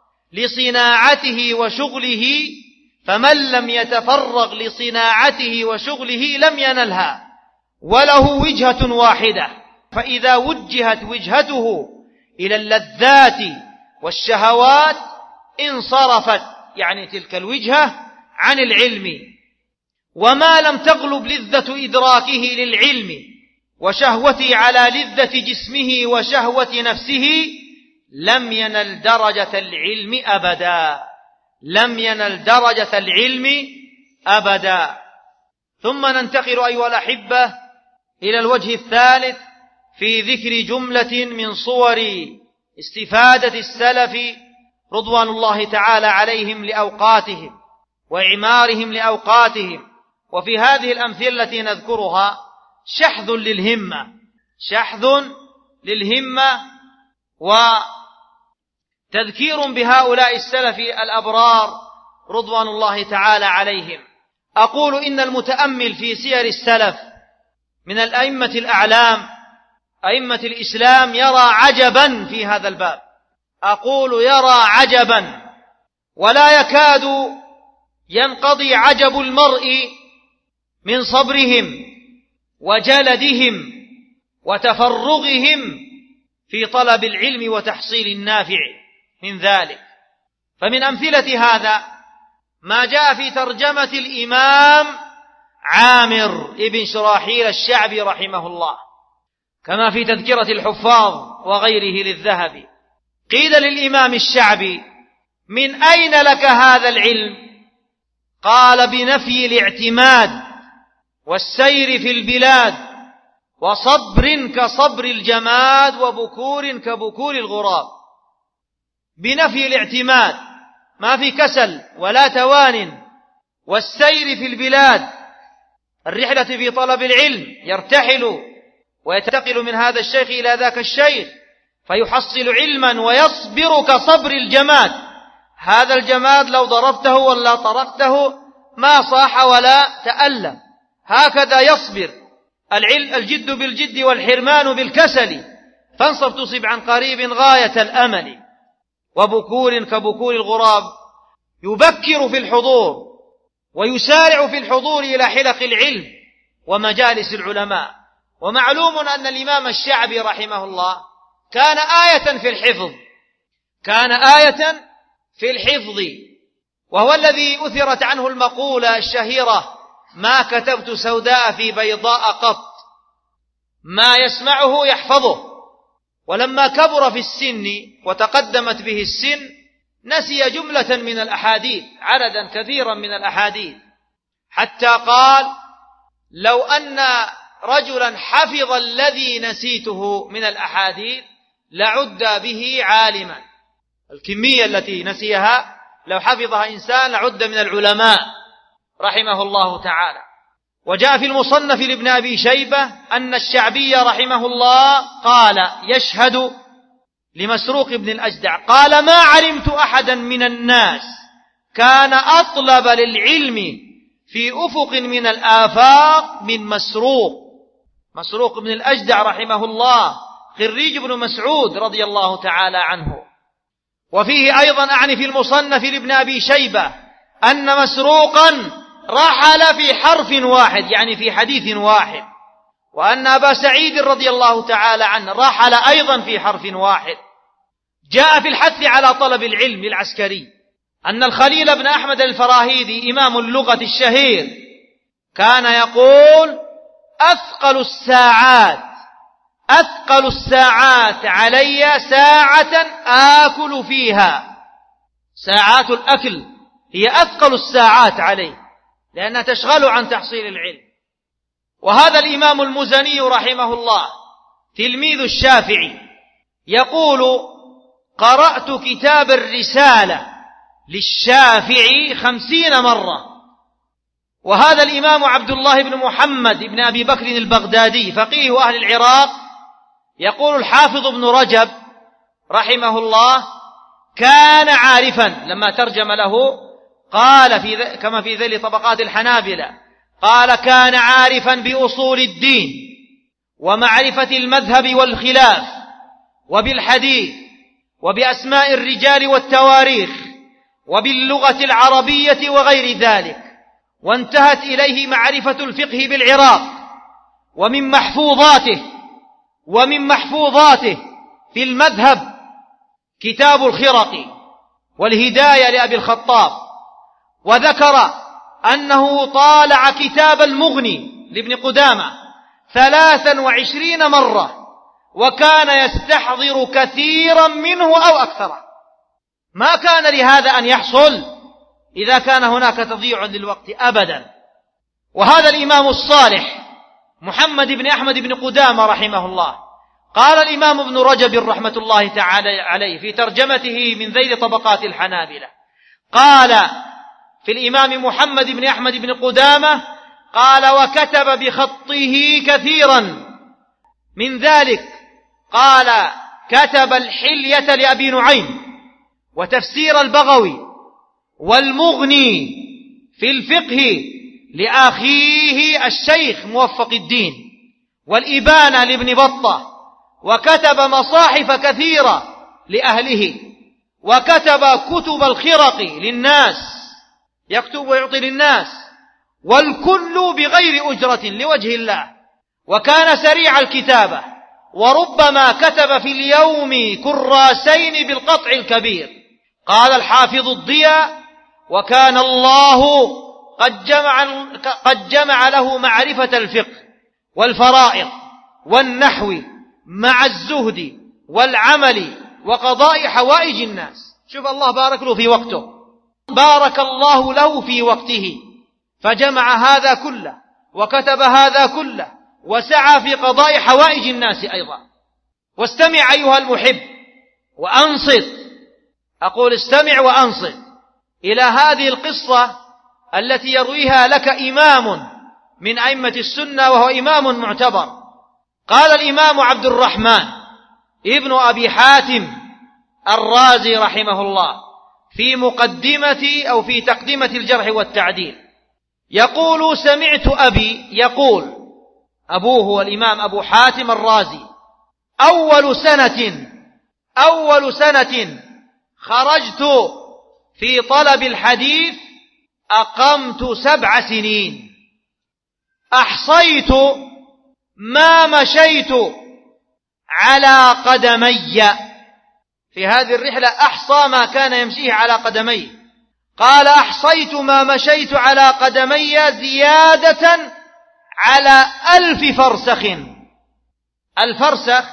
لصناعته وشغله لم ينلها، وله وجهة واحدة، فإذا وجهت وجهته إلى اللذات والشهوات انصرفت، يعني تلك الوجهة، عن العلم. وما لم تغلب لذة إدراكه للعلم وشهوته على لذة جسمه وشهوة نفسه لم ينل درجة العلم أبدا. ثم ننتقل أيها الأحبة إلى الوجه الثالث في ذكر جملة من صور استفادة السلف رضوان الله تعالى عليهم لأوقاتهم وإعمارهم لأوقاتهم. وفي هذه الأمثلة التي نذكرها شحذ للهمة تذكير بهؤلاء السلف الأبرار رضوان الله تعالى عليهم. أقول إن المتأمل في سير السلف من الأئمة الأعلام أئمة الإسلام يرى عجبا في هذا الباب، أقول يرى عجبا، ولا يكاد ينقضي عجب المرء من صبرهم وجلدهم وتفرغهم في طلب العلم وتحصيل النافع من ذلك. فمن أمثلة هذا ما جاء في ترجمة الإمام عامر ابن شراحيل الشعبي رحمه الله، كما في تذكرة الحفاظ وغيره للذهبي. قيل للإمام الشعبي: من أين لك هذا العلم؟ قال: بنفي الاعتماد والسير في البلاد وصبر كصبر الجماد وبكور كبكور الغراب. بنفي الاعتماد، ما في كسل ولا توان، والسير في البلاد، الرحلة في طلب العلم، يرتحل وينتقل من هذا الشيخ إلى ذاك الشيخ فيحصل علما ويصبر كصبر الجماد. هذا الجماد لو ضربته ولا طرقته ما صاح ولا تألم، هكذا يصبر. الجد بالجد والحرمان بالكسل، فانصر تصب عن قريب غاية الأمل. وبكور كبكور الغراب، يبكر في الحضور ويسارع في الحضور إلى حلق العلم ومجالس العلماء. ومعلوم أن الإمام الشعبي رحمه الله كان آية في الحفظ، كان آية في الحفظ، وهو الذي أثرت عنه المقولة الشهيرة: ما كتبت سوداء في بيضاء قط، ما يسمعه يحفظه. ولما كبر في السن وتقدمت به السن نسي جملة من الأحاديث، عددا كثيرا من الأحاديث، حتى قال: لو أن رجلا حفظ الذي نسيته من الأحاديث لعد به عالما. الكمية التي نسيها لو حفظها إنسان لعد من العلماء رحمه الله تعالى. وجاء في المصنف لابن أبي شيبة أن الشعبي رحمه الله قال يشهد لمسروق بن الأجدع قال: ما علمت أحدا من الناس كان أطلب للعلم في أفق من الآفاق من مسروق بن الأجدع رحمه الله، خريج ابن مسعود رضي الله تعالى عنه. وفيه أيضا أعني في المصنف لابن أبي شيبة أن مسروقا رحل في حرف واحد، يعني في حديث واحد، وأن أبا سعيد رضي الله تعالى عنه رحل أيضا في حرف واحد. جاء في الحث على طلب العلم العسكري أن الخليل بن أحمد الفراهيدي إمام اللغة الشهير كان يقول: أثقل الساعات علي ساعة آكل فيها. ساعات الأكل هي أثقل الساعات عليه، لأنها تشغل عن تحصيل العلم. وهذا الإمام المزني رحمه الله تلميذ الشافعي يقول: قرأت كتاب الرسالة للشافعي 50 مرة. وهذا الإمام عبد الله بن محمد بن أبي بكر البغدادي فقيه أهل العراق يقول الحافظ ابن رجب رحمه الله: كان عارفا، لما ترجم له قال كما في ذيل طبقات الحنابلة، قال: كان عارفا بأصول الدين ومعرفة المذهب والخلاف وبالحديث وبأسماء الرجال والتواريخ وباللغة العربية وغير ذلك، وانتهت إليه معرفة الفقه بالعراق. ومن محفوظاته في المذهب كتاب الخرقي والهداية لأبي الخطاب. وذكر أنه طالع كتاب المغني لابن قدامة 23 مرة، وكان يستحضر كثيرا منه أو أكثر. ما كان لهذا أن يحصل إذا كان هناك تضييع للوقت أبدا. وهذا الإمام الصالح محمد بن أحمد بن قدامة رحمه الله قال الإمام ابن رجب رحمة الله تعالى عليه في ترجمته من ذيل طبقات الحنابلة، قال في الإمام محمد بن أحمد بن قدامة قال: وكتب بخطه كثيرا من ذلك، قال: كتب الحلية لأبي نعيم وتفسير البغوي والمغني في الفقه لأخيه الشيخ موفق الدين، والإبانة لابن بطة، وكتب مصاحف كثيرة لأهله، وكتب كتب الخرق للناس، يكتب ويعطي للناس، والكل بغير أجرة لوجه الله. وكان سريع الكتابة، وربما كتب في اليوم كراسين بالقطع الكبير. قال الحافظ الضياء: وكان الله قد جمع له معرفة الفقه والفرائض والنحو مع الزهد والعمل وقضاء حوائج الناس. شوف الله بارك له في وقته، بارك الله له في وقته، فجمع هذا كله وكتب هذا كله وسعى في قضاء حوائج الناس أيضا. واستمع أيها المحب وأنصت، أقول استمع وأنصت إلى هذه القصة التي يرويها لك إمام من أئمة السنة، وهو إمام معتبر. قال الإمام عبد الرحمن ابن أبي حاتم الرازي رحمه الله في مقدمة أو في تقدمة الجرح والتعديل، يقول: سمعت أبي يقول، أبوه هو الإمام أبو حاتم الرازي: أول سنة خرجت في طلب الحديث أقمت 7 سنين، أحصيت ما مشيت على قدمي. في هذه الرحلة أحصى ما كان يمشيه على قدميه. قال: أحصيت ما مشيت على قدمي زيادة على 1000 فرسخ. الفرسخ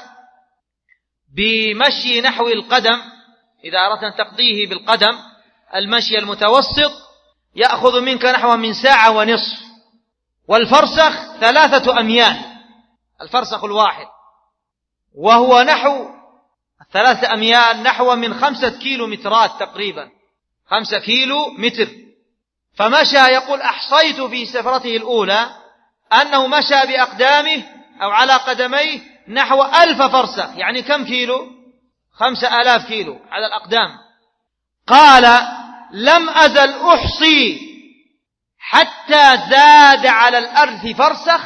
بمشي نحو القدم، إذا أردت أن تقضيه بالقدم المشي المتوسط يأخذ منك نحو من 1.5 ساعة، والفرسخ 3 أميال، الفرسخ الواحد، وهو نحو 3 أميال نحو من 5 كيلومترات تقريبا، 5 كيلو متر. فمشى، يقول: أحصيت في سفرته الأولى أنه مشى بأقدامه أو على قدميه نحو 1000 فرسخ، يعني كم كيلو؟ 5000 كيلو على الأقدام. قال: لم أزل أحصي حتى زاد على 1000 فرسخ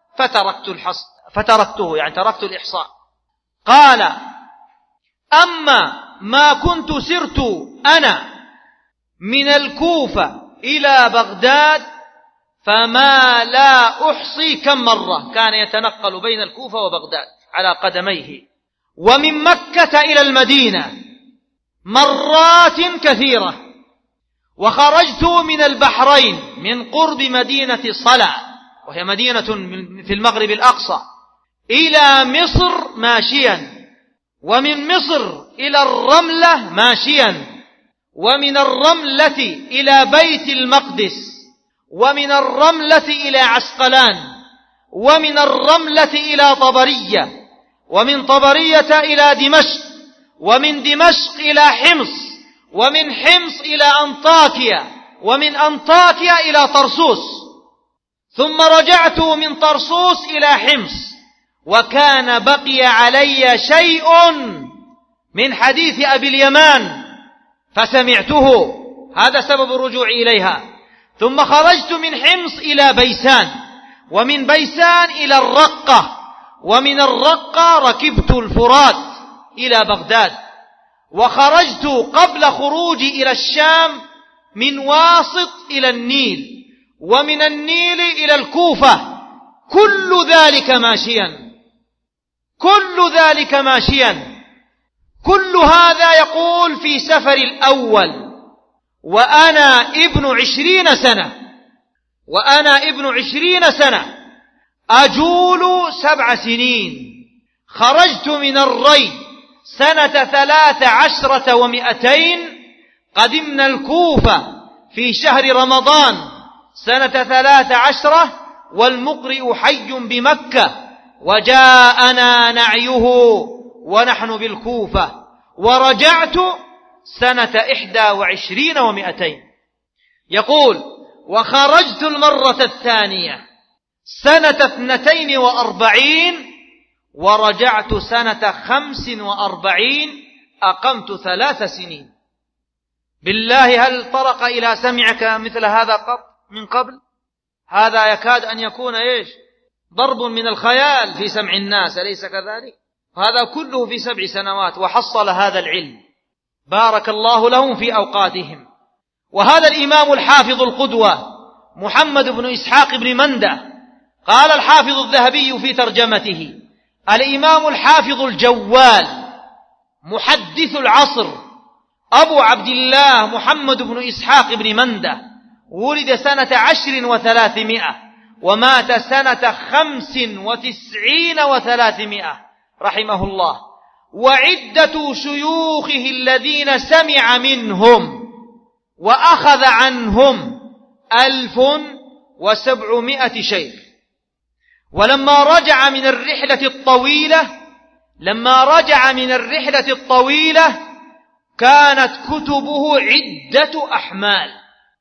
فتركته، يعني تركت الإحصاء. قال: أما ما كنت سرت أنا من الكوفة إلى بغداد فما لا أحصي كم مرة كان يتنقل بين الكوفة وبغداد على قدميه، ومن مكة إلى المدينة مرات كثيرة. وخرجت من البحرين من قرب مدينة صلع، وهي مدينة في المغرب الأقصى، إلى مصر ماشيا، ومن مصر إلى الرملة ماشيا، ومن الرملة إلى بيت المقدس، ومن الرملة إلى عسقلان، ومن الرملة إلى طبرية، ومن طبرية إلى دمشق، ومن دمشق إلى حمص، ومن حمص إلى أنطاكيا، ومن أنطاكيا إلى طرسوس، ثم رجعت من طرسوس إلى حمص. وكان بقي علي شيء من حديث أبي اليمان فسمعته، هذا سبب الرجوع إليها. ثم خرجت من حمص إلى بيسان، ومن بيسان إلى الرقة، ومن الرقة ركبت الفرات إلى بغداد. وخرجت قبل خروجي إلى الشام من واسط إلى النيل، ومن النيل إلى الكوفة، كل ذلك ماشيا. كل هذا يقول في سفر الأول، وأنا ابن 20 سنة أجول 7 سنين. خرجت من الري سنة 13 و200، قدمنا الكوفة في شهر رمضان سنة 13، والمقرئ حي بمكة، وجاءنا نعيه ونحن بالكوفة. ورجعت سنة 21 و200. يقول: وخرجت المرة الثانية سنة 42، ورجعت سنة 45، أقمت 3 سنين. بالله هل طرق إلى سمعك مثل هذا قط من قبل؟ هذا يكاد أن يكون ضرب من الخيال في سمع الناس، أليس كذلك؟ هذا كله في 7 سنوات وحصل هذا العلم، بارك الله لهم في أوقاتهم. وهذا الإمام الحافظ القدوة محمد بن إسحاق بن منده، قال الحافظ الذهبي في ترجمته: الإمام الحافظ الجوال محدث العصر أبو عبد الله محمد بن إسحاق بن منده، ولد سنة 10 و300 ومات سنة 95 و300 رحمه الله. وعدة شيوخه الذين سمع منهم وأخذ عنهم 1700 شيخ. ولما رجع من الرحلة الطويلة كانت كتبه عدة أحمال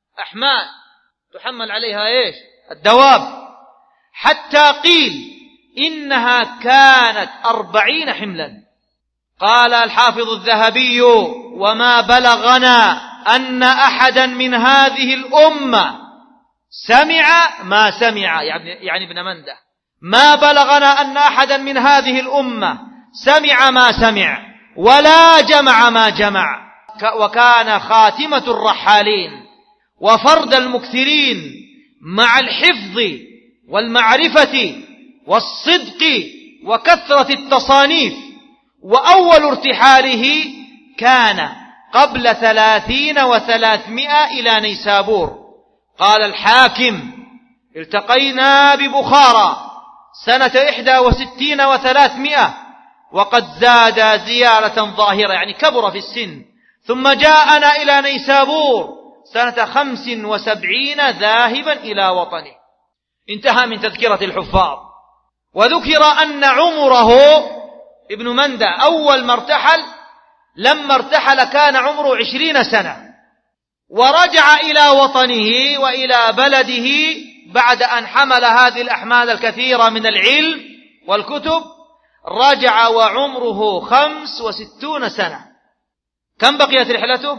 تحمل عليها الدواب، حتى قيل إنها كانت 40 حملا. قال الحافظ الذهبي: وما بلغنا أن أحدا من هذه الأمة سمع ما سمع، يعني ابن منده، ما بلغنا أن أحدا من هذه الأمة سمع ما سمع ولا جمع ما جمع. وكان خاتمة الرحالين وفرد المكثرين مع الحفظ والمعرفة والصدق وكثرة التصانيف. وأول ارتحاله كان قبل 30 و300 إلى نيسابور. قال الحاكم: التقينا ببخارى سنة 61 و300 وقد زاد زيارة ظاهرة، يعني كبر في السن، ثم جاءنا إلى نيسابور سنة 75 ذاهبا إلى وطنه. انتهى من تذكرة الحفاظ. وذكر أن عمره ابن منده أول ما ارتحل، لما ارتحل كان عمره 20 سنة، ورجع إلى وطنه وإلى بلده بعد أن حمل هذه الأحمال الكثيرة من العلم والكتب. رجع وعمره 65 سنة. كم بقيت رحلته؟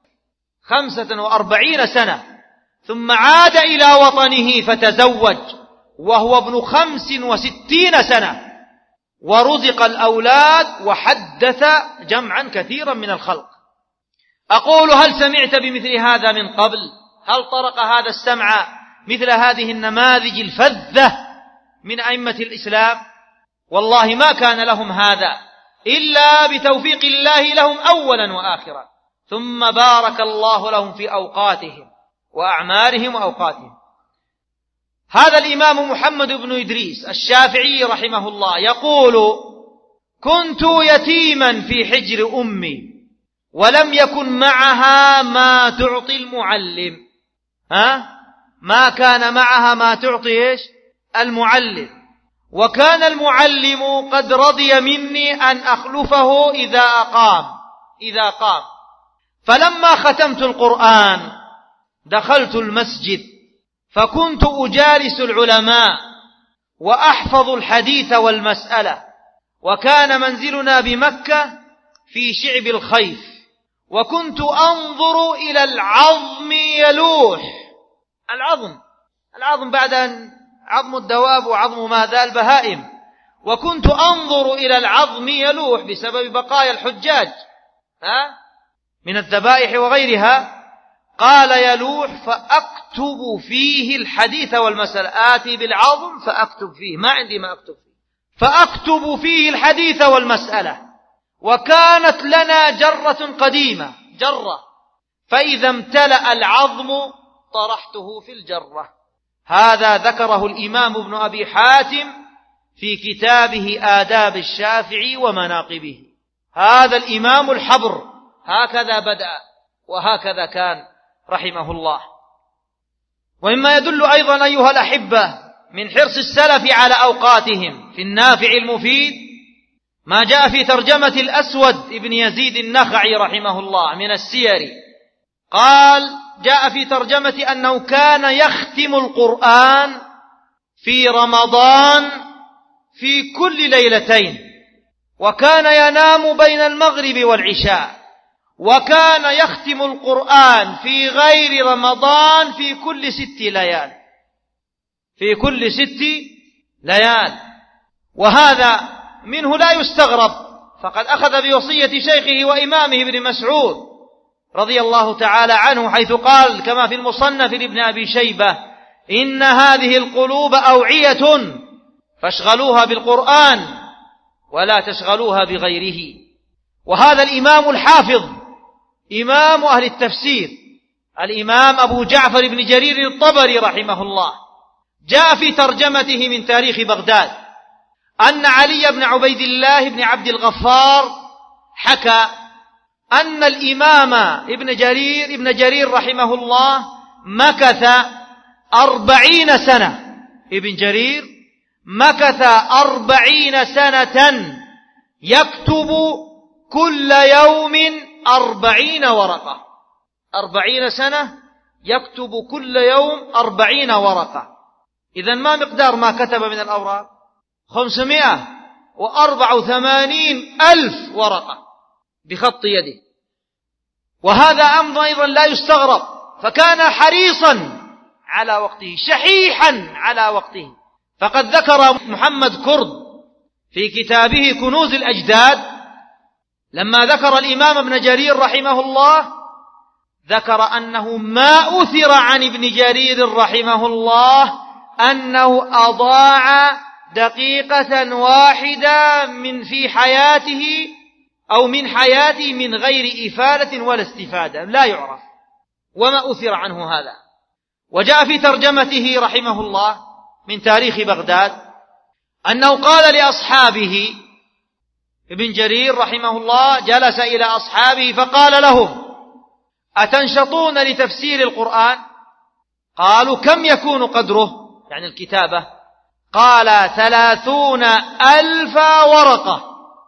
45 سنة. ثم عاد إلى وطنه فتزوج وهو ابن 65 سنة، ورزق الأولاد وحدث جمعا كثيرا من الخلق. أقول: هل سمعت بمثل هذا من قبل؟ هل طرق هذا السمع مثل هذه النماذج الفذة من أئمة الإسلام؟ والله ما كان لهم هذا إلا بتوفيق الله لهم أولا وآخرا، ثم بارك الله لهم في أوقاتهم وأعمارهم وأوقاتهم. هذا الإمام محمد بن إدريس الشافعي رحمه الله يقول: كنت يتيما في حجر أمي ولم يكن معها ما تعطي المعلم. ما كان معها ما تعطي المعلم، وكان المعلم قد رضي مني أن أخلفه إذا قام. فلما ختمت القرآن دخلت المسجد فكنت أجالس العلماء وأحفظ الحديث والمسألة. وكان منزلنا بمكة في شعب الخيف، وكنت أنظر إلى العظم يلوح. العظم بعد أن عظم الدواب وعظم ماذا البهائم، وكنت أنظر إلى العظم يلوح بسبب بقايا الحجاج من الذبائح وغيرها. قال: يلوح فأكتب فيه الحديث والمسألة. آتي بالعظم فأكتب فيه، ما عندي ما أكتب فيه، فأكتب فيه الحديث والمسألة. وكانت لنا جرة قديمة، فإذا امتلأ العظم طرحته في الجرة. هذا ذكره الإمام ابن أبي حاتم في كتابه آداب الشافعي ومناقبه. هذا الإمام الحبر هكذا بدأ وهكذا كان رحمه الله. ومما يدل أيضا أيها الأحبة من حرص السلف على أوقاتهم في النافع المفيد ما جاء في ترجمة الأسود ابن يزيد النخعي رحمه الله من السير. قال: جاء في ترجمة أنه كان يختم القرآن في رمضان في كل ليلتين، وكان ينام بين المغرب والعشاء، وكان يختم القرآن في غير رمضان في كل 6 ليال، في كل 6 ليال. وهذا منه لا يستغرب، فقد أخذ بوصية شيخه وإمامه ابن مسعود رضي الله تعالى عنه، حيث قال كما في المصنف لابن أبي شيبة: إن هذه القلوب أوعية فاشغلوها بالقرآن ولا تشغلوها بغيره. وهذا الإمام الحافظ إمام أهل التفسير الإمام أبو جعفر بن جرير الطبري رحمه الله، جاء في ترجمته من تاريخ بغداد أن علي بن عبيد الله بن عبد الغفار حكى أن الإمام ابن جرير رحمه الله مكث 40 سنة. ابن جرير مكث 40 سنة يكتب كل يوم 40 ورقة. 40 سنة يكتب كل يوم 40 ورقة. إذن ما مقدار ما كتب من الأوراق؟ 584,000 ورقة بخط يده. وهذا أمر أيضا لا يستغرب، فكان حريصا على وقته، شحيحا على وقته. فقد ذكر محمد كرد في كتابه كنوز الأجداد لما ذكر الإمام ابن جرير رحمه الله، ذكر أنه ما أثر عن ابن جرير رحمه الله أنه أضاع دقيقة واحدة من حياته من غير إفادة ولا استفادة، لا يعرف، وما أثر عنه هذا. وجاء في ترجمته رحمه الله من تاريخ بغداد أنه قال لأصحابه، ابن جرير رحمه الله جلس إلى أصحابه فقال لهم: أتنشطون لتفسير القرآن؟ قالوا: كم يكون قدره يعني الكتابة؟ قال: 30,000 ورقة.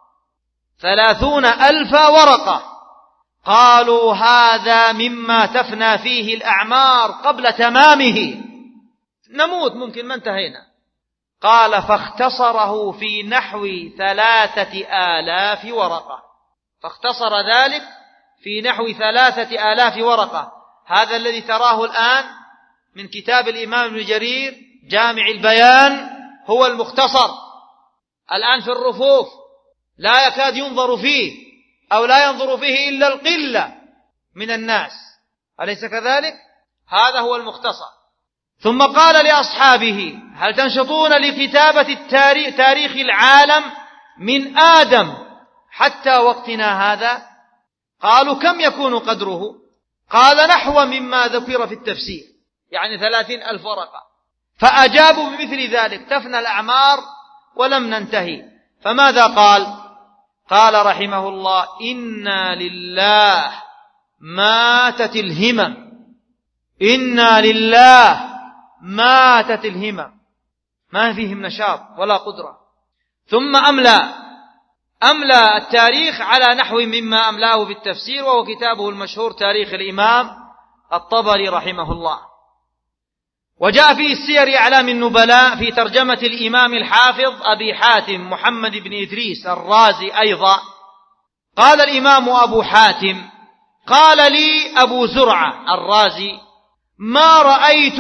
30,000 ورقة. قالوا: هذا مما تفنى فيه الأعمار قبل تمامه، نموت ممكن ما انتهينا. قال: فاختصره في نحو 3,000 ورقة. فاختصر ذلك في نحو 3,000 ورقة. هذا الذي تراه الآن من كتاب الإمام ابن جرير جامع البيان هو المختصر الآن في الرفوف، لا يكاد ينظر فيه أو لا ينظر فيه إلا القلة من الناس، أليس كذلك؟ هذا هو المختصر. ثم قال لأصحابه: هل تنشطون لكتابة تاريخ العالم من آدم حتى وقتنا هذا؟ قالوا: كم يكون قدره؟ قال: نحو مما ذكر في التفسير، يعني 30,000 ورقة. فأجابوا بمثل ذلك: تفنى الأعمار ولم ننتهي. فماذا قال؟ قال رحمه الله: إنا لله ماتت الهمم. إنا لله ماتت الهمم، ما فيهم نشاط ولا قدرة. ثم أملى التاريخ على نحو مما أملاه بالتفسير، وهو كتابه المشهور تاريخ الإمام الطبري رحمه الله. وجاء في السير أعلام النبلاء في ترجمة الإمام الحافظ أبي حاتم محمد بن إدريس الرازي أيضا، قال الإمام أبو حاتم: قال لي أبو زرعة الرازي: ما رأيت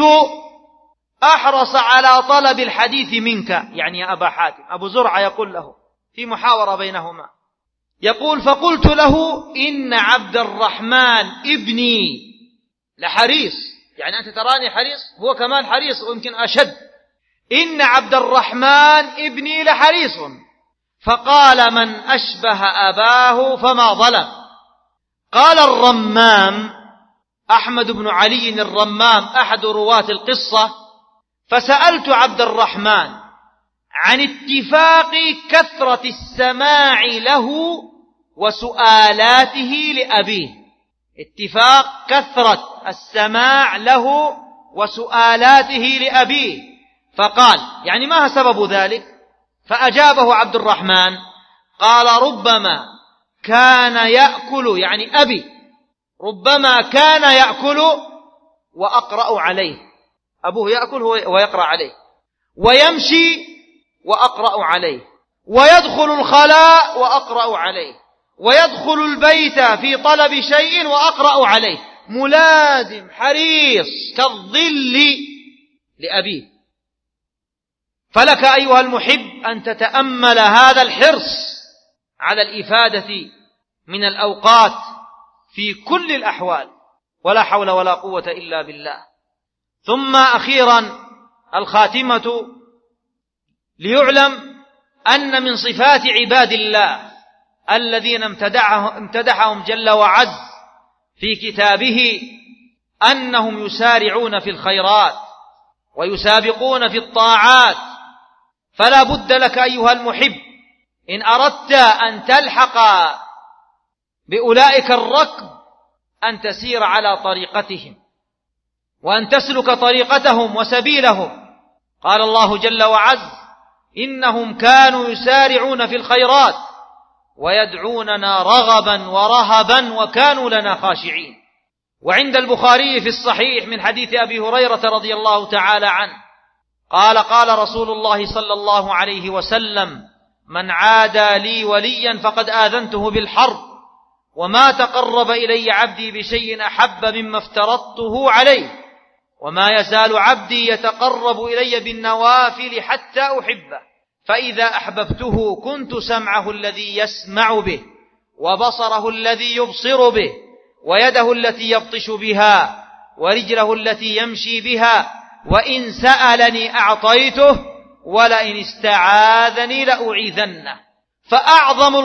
أحرص على طلب الحديث منك، يعني يا أبا حاتم. أبو زرعة يقول له في محاورة بينهما، يقول: فقلت له: إن عبد الرحمن ابني لحريص، يعني أنت تراني حريص، هو كمان حريص ويمكن أشد. إن عبد الرحمن ابني لحريص. فقال: من أشبه أباه فما ظلم. قال الرمام أحمد بن علي الرمام أحد رواة القصة: فسألت عبد الرحمن عن اتفاق كثرة السماع له وسؤالاته لأبيه، اتفاق كثرة السماع له وسؤالاته لأبيه. فقال: يعني ما سبب ذلك؟ فأجابه عبد الرحمن قال: ربما كان يأكل، يعني أبي ربما كان يأكل وأقرأ عليه، أبوه يأكل ويقرأ عليه، ويمشي وأقرأ عليه، ويدخل الخلاء وأقرأ عليه، ويدخل البيت في طلب شيء وأقرأ عليه، ملازم حريص كالظل لأبيه. فلك أيها المحب أن تتأمل هذا الحرص على الإفادة من الأوقات في كل الأحوال، ولا حول ولا قوة إلا بالله. ثم أخيرا الخاتمة، ليعلم أن من صفات عباد الله الذين امتدحهم جل وعز في كتابه أنهم يسارعون في الخيرات ويسابقون في الطاعات. فلا بد لك أيها المحب إن أردت أن تلحق بأولئك الركب أن تسير على طريقتهم وأن تسلك طريقتهم وسبيلهم. قال الله جل وعز: إنهم كانوا يسارعون في الخيرات ويدعوننا رغبا ورهبا وكانوا لنا خاشعين. وعند البخاري في الصحيح من حديث أبي هريرة رضي الله تعالى عنه قال: قال رسول الله صلى الله عليه وسلم: من عادى لي وليا فقد آذنته بالحرب، وما تقرب إلي عبدي بشيء أحب مما افترضته عليه، وما يزال عبدي يتقرب إلي بالنوافل حتى أحبه، فإذا أحببته كنت سمعه الذي يسمع به، وبصره الذي يبصر به، ويده التي يبطش بها، ورجله التي يمشي بها، وإن سألني أعطيته، ولئن استعاذني لأعيذنه. فأعظم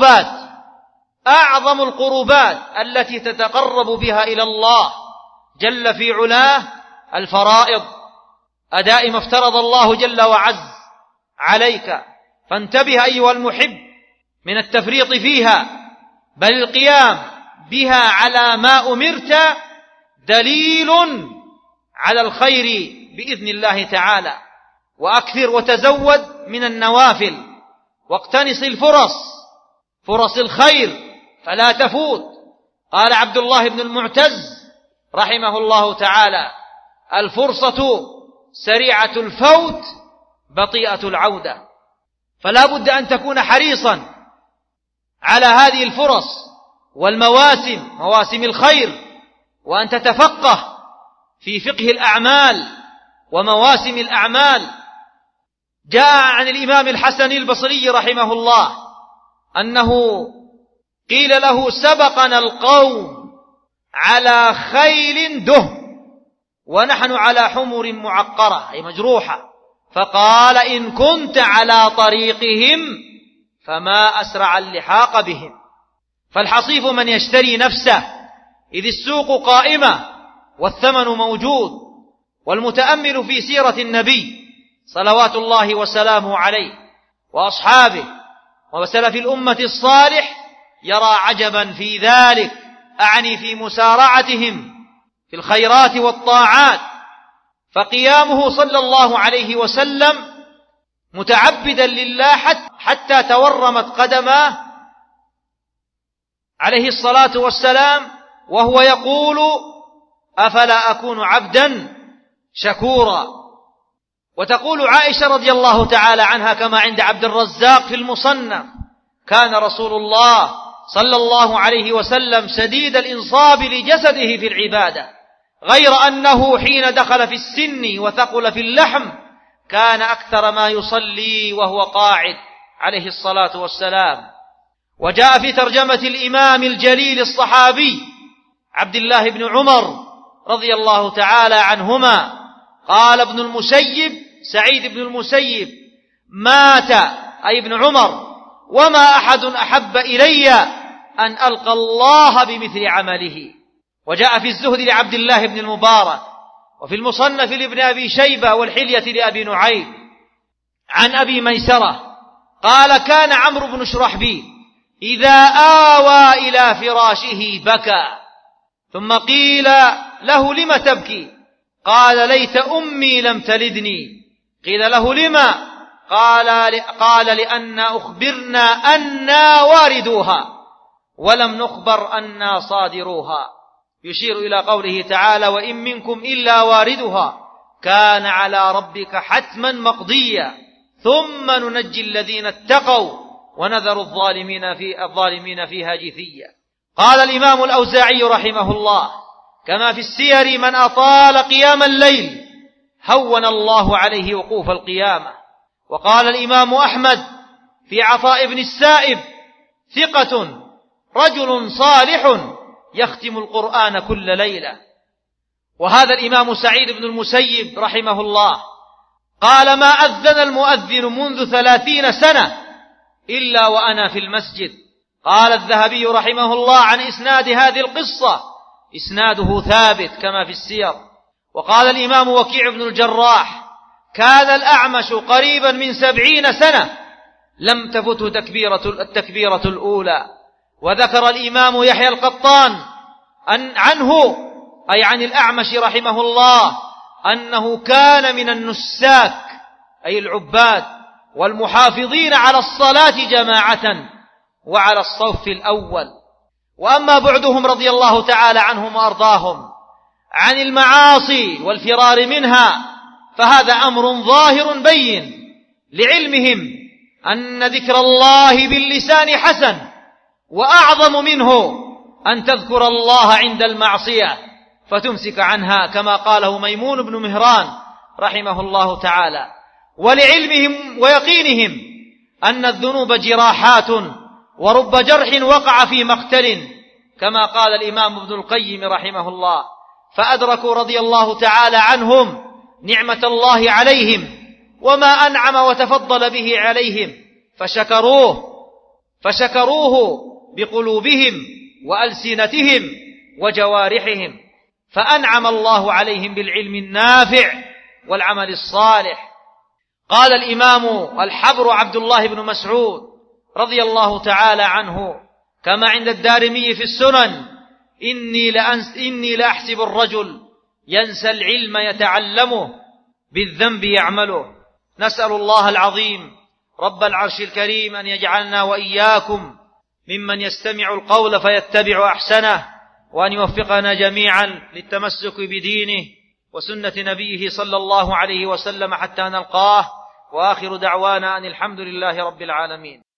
القربات التي تتقرب بها إلى الله جل في علاه الفرائض، أداء ما افترض الله جل وعز عليك. فانتبه أيها المحب من التفريط فيها، بل القيام بها على ما أمرت دليل على الخير بإذن الله تعالى. وأكثر وتزود من النوافل، واقتنص فرص الخير فلا تفوت. قال عبد الله بن المعتز رحمه الله تعالى: الفرصة سريعة الفوت بطيئة العودة. فلا بد أن تكون حريصا على هذه الفرص والمواسم، مواسم الخير، وأن تتفقه في فقه الأعمال ومواسم الأعمال. جاء عن الإمام الحسن البصري رحمه الله أنه قيل له: سبقنا القوم على خيل دهم ونحن على حمر معقرة أي مجروحة، فقال: إن كنت على طريقهم فما أسرع اللحاق بهم. فالحصيف من يشتري نفسه إذ السوق قائمة والثمن موجود. والمتأمل في سيرة النبي صلوات الله وسلامه عليه وأصحابه وسلف الأمة الصالح يرى عجبا في ذلك، أعني في مسارعتهم في الخيرات والطاعات. فقيامه صلى الله عليه وسلم متعبدا لله حتى تورمت قدماه عليه الصلاة والسلام وهو يقول: أفلا أكون عبدا شكورا. وتقول عائشة رضي الله تعالى عنها كما عند عبد الرزاق في المصنف: كان رسول الله صلى الله عليه وسلم سديد الإنصاب لجسده في العبادة، غير أنه حين دخل في السن وثقل في اللحم كان أكثر ما يصلي وهو قاعد عليه الصلاة والسلام. وجاء في ترجمة الإمام الجليل الصحابي عبد الله بن عمر رضي الله تعالى عنهما قال ابن المسيب سعيد بن المسيب: مات أي ابن عمر وما أحد أحب إلي أن ألقى الله بمثل عمله. وجاء في الزهد لعبد الله بن المبارك، وفي المصنف لابن أبي شيبة والحلية لأبي نعيم عن أبي ميسرة قال: كان عمرو بن شرحبيل إذا آوى إلى فراشه بكى، ثم قيل له: لم تبكي؟ قال: ليت أمي لم تلدني. قيل له: لما؟ قال: لأن أخبرنا أنا واردوها ولم نخبر أنا صادروها، يشير إلى قوله تعالى: وإن منكم إلا واردها كان على ربك حتما مقضيا ثم ننجي الذين اتقوا ونذر الظالمين فيها جثيا. قال الإمام الأوزاعي رحمه الله: كما في السير من أطال قيام الليل هون الله عليه وقوف القيامة. وقال الإمام أحمد في عطاء بن السائب: ثقة رجل صالح يختم القرآن كل ليلة. وهذا الإمام سعيد بن المسيب رحمه الله قال: ما أذن المؤذن منذ 30 سنة إلا وأنا في المسجد. قال الذهبي رحمه الله عن إسناد هذه القصة: إسناده ثابت كما في السير. وقال الإمام وكيع بن الجراح: كان الأعمش قريبا من 70 سنة لم تفته التكبيرة الأولى. وذكر الإمام يحيى القطان عنه، أي عن الأعمش رحمه الله، أنه كان من النساك أي العباد والمحافظين على الصلاة جماعة وعلى الصف الأول. وأما بعدهم رضي الله تعالى عنهم وأرضاهم عن المعاصي والفرار منها فهذا أمر ظاهر بين، لعلمهم أن ذكر الله باللسان حسن، وأعظم منه أن تذكر الله عند المعصية فتمسك عنها، كما قاله ميمون بن مهران رحمه الله تعالى. ولعلمهم ويقينهم أن الذنوب جراحات، ورب جرح وقع في مقتل، كما قال الإمام ابن القيم رحمه الله. فأدركوا رضي الله تعالى عنهم نعمة الله عليهم وما أنعم وتفضل به عليهم، فشكروه بقلوبهم وألسنتهم وجوارحهم، فأنعم الله عليهم بالعلم النافع والعمل الصالح. قال الإمام الحبر عبد الله بن مسعود رضي الله تعالى عنه كما عند الدارمي في السنن: إني لأحسب الرجل ينسى العلم يتعلمه بالذنب يعمله. نسأل الله العظيم رب العرش الكريم أن يجعلنا وإياكم ممن يستمع القول فيتبع أحسنه، وأن يوفقنا جميعا للتمسك بدينه وسنة نبيه صلى الله عليه وسلم حتى نلقاه. وآخر دعوانا أن الحمد لله رب العالمين.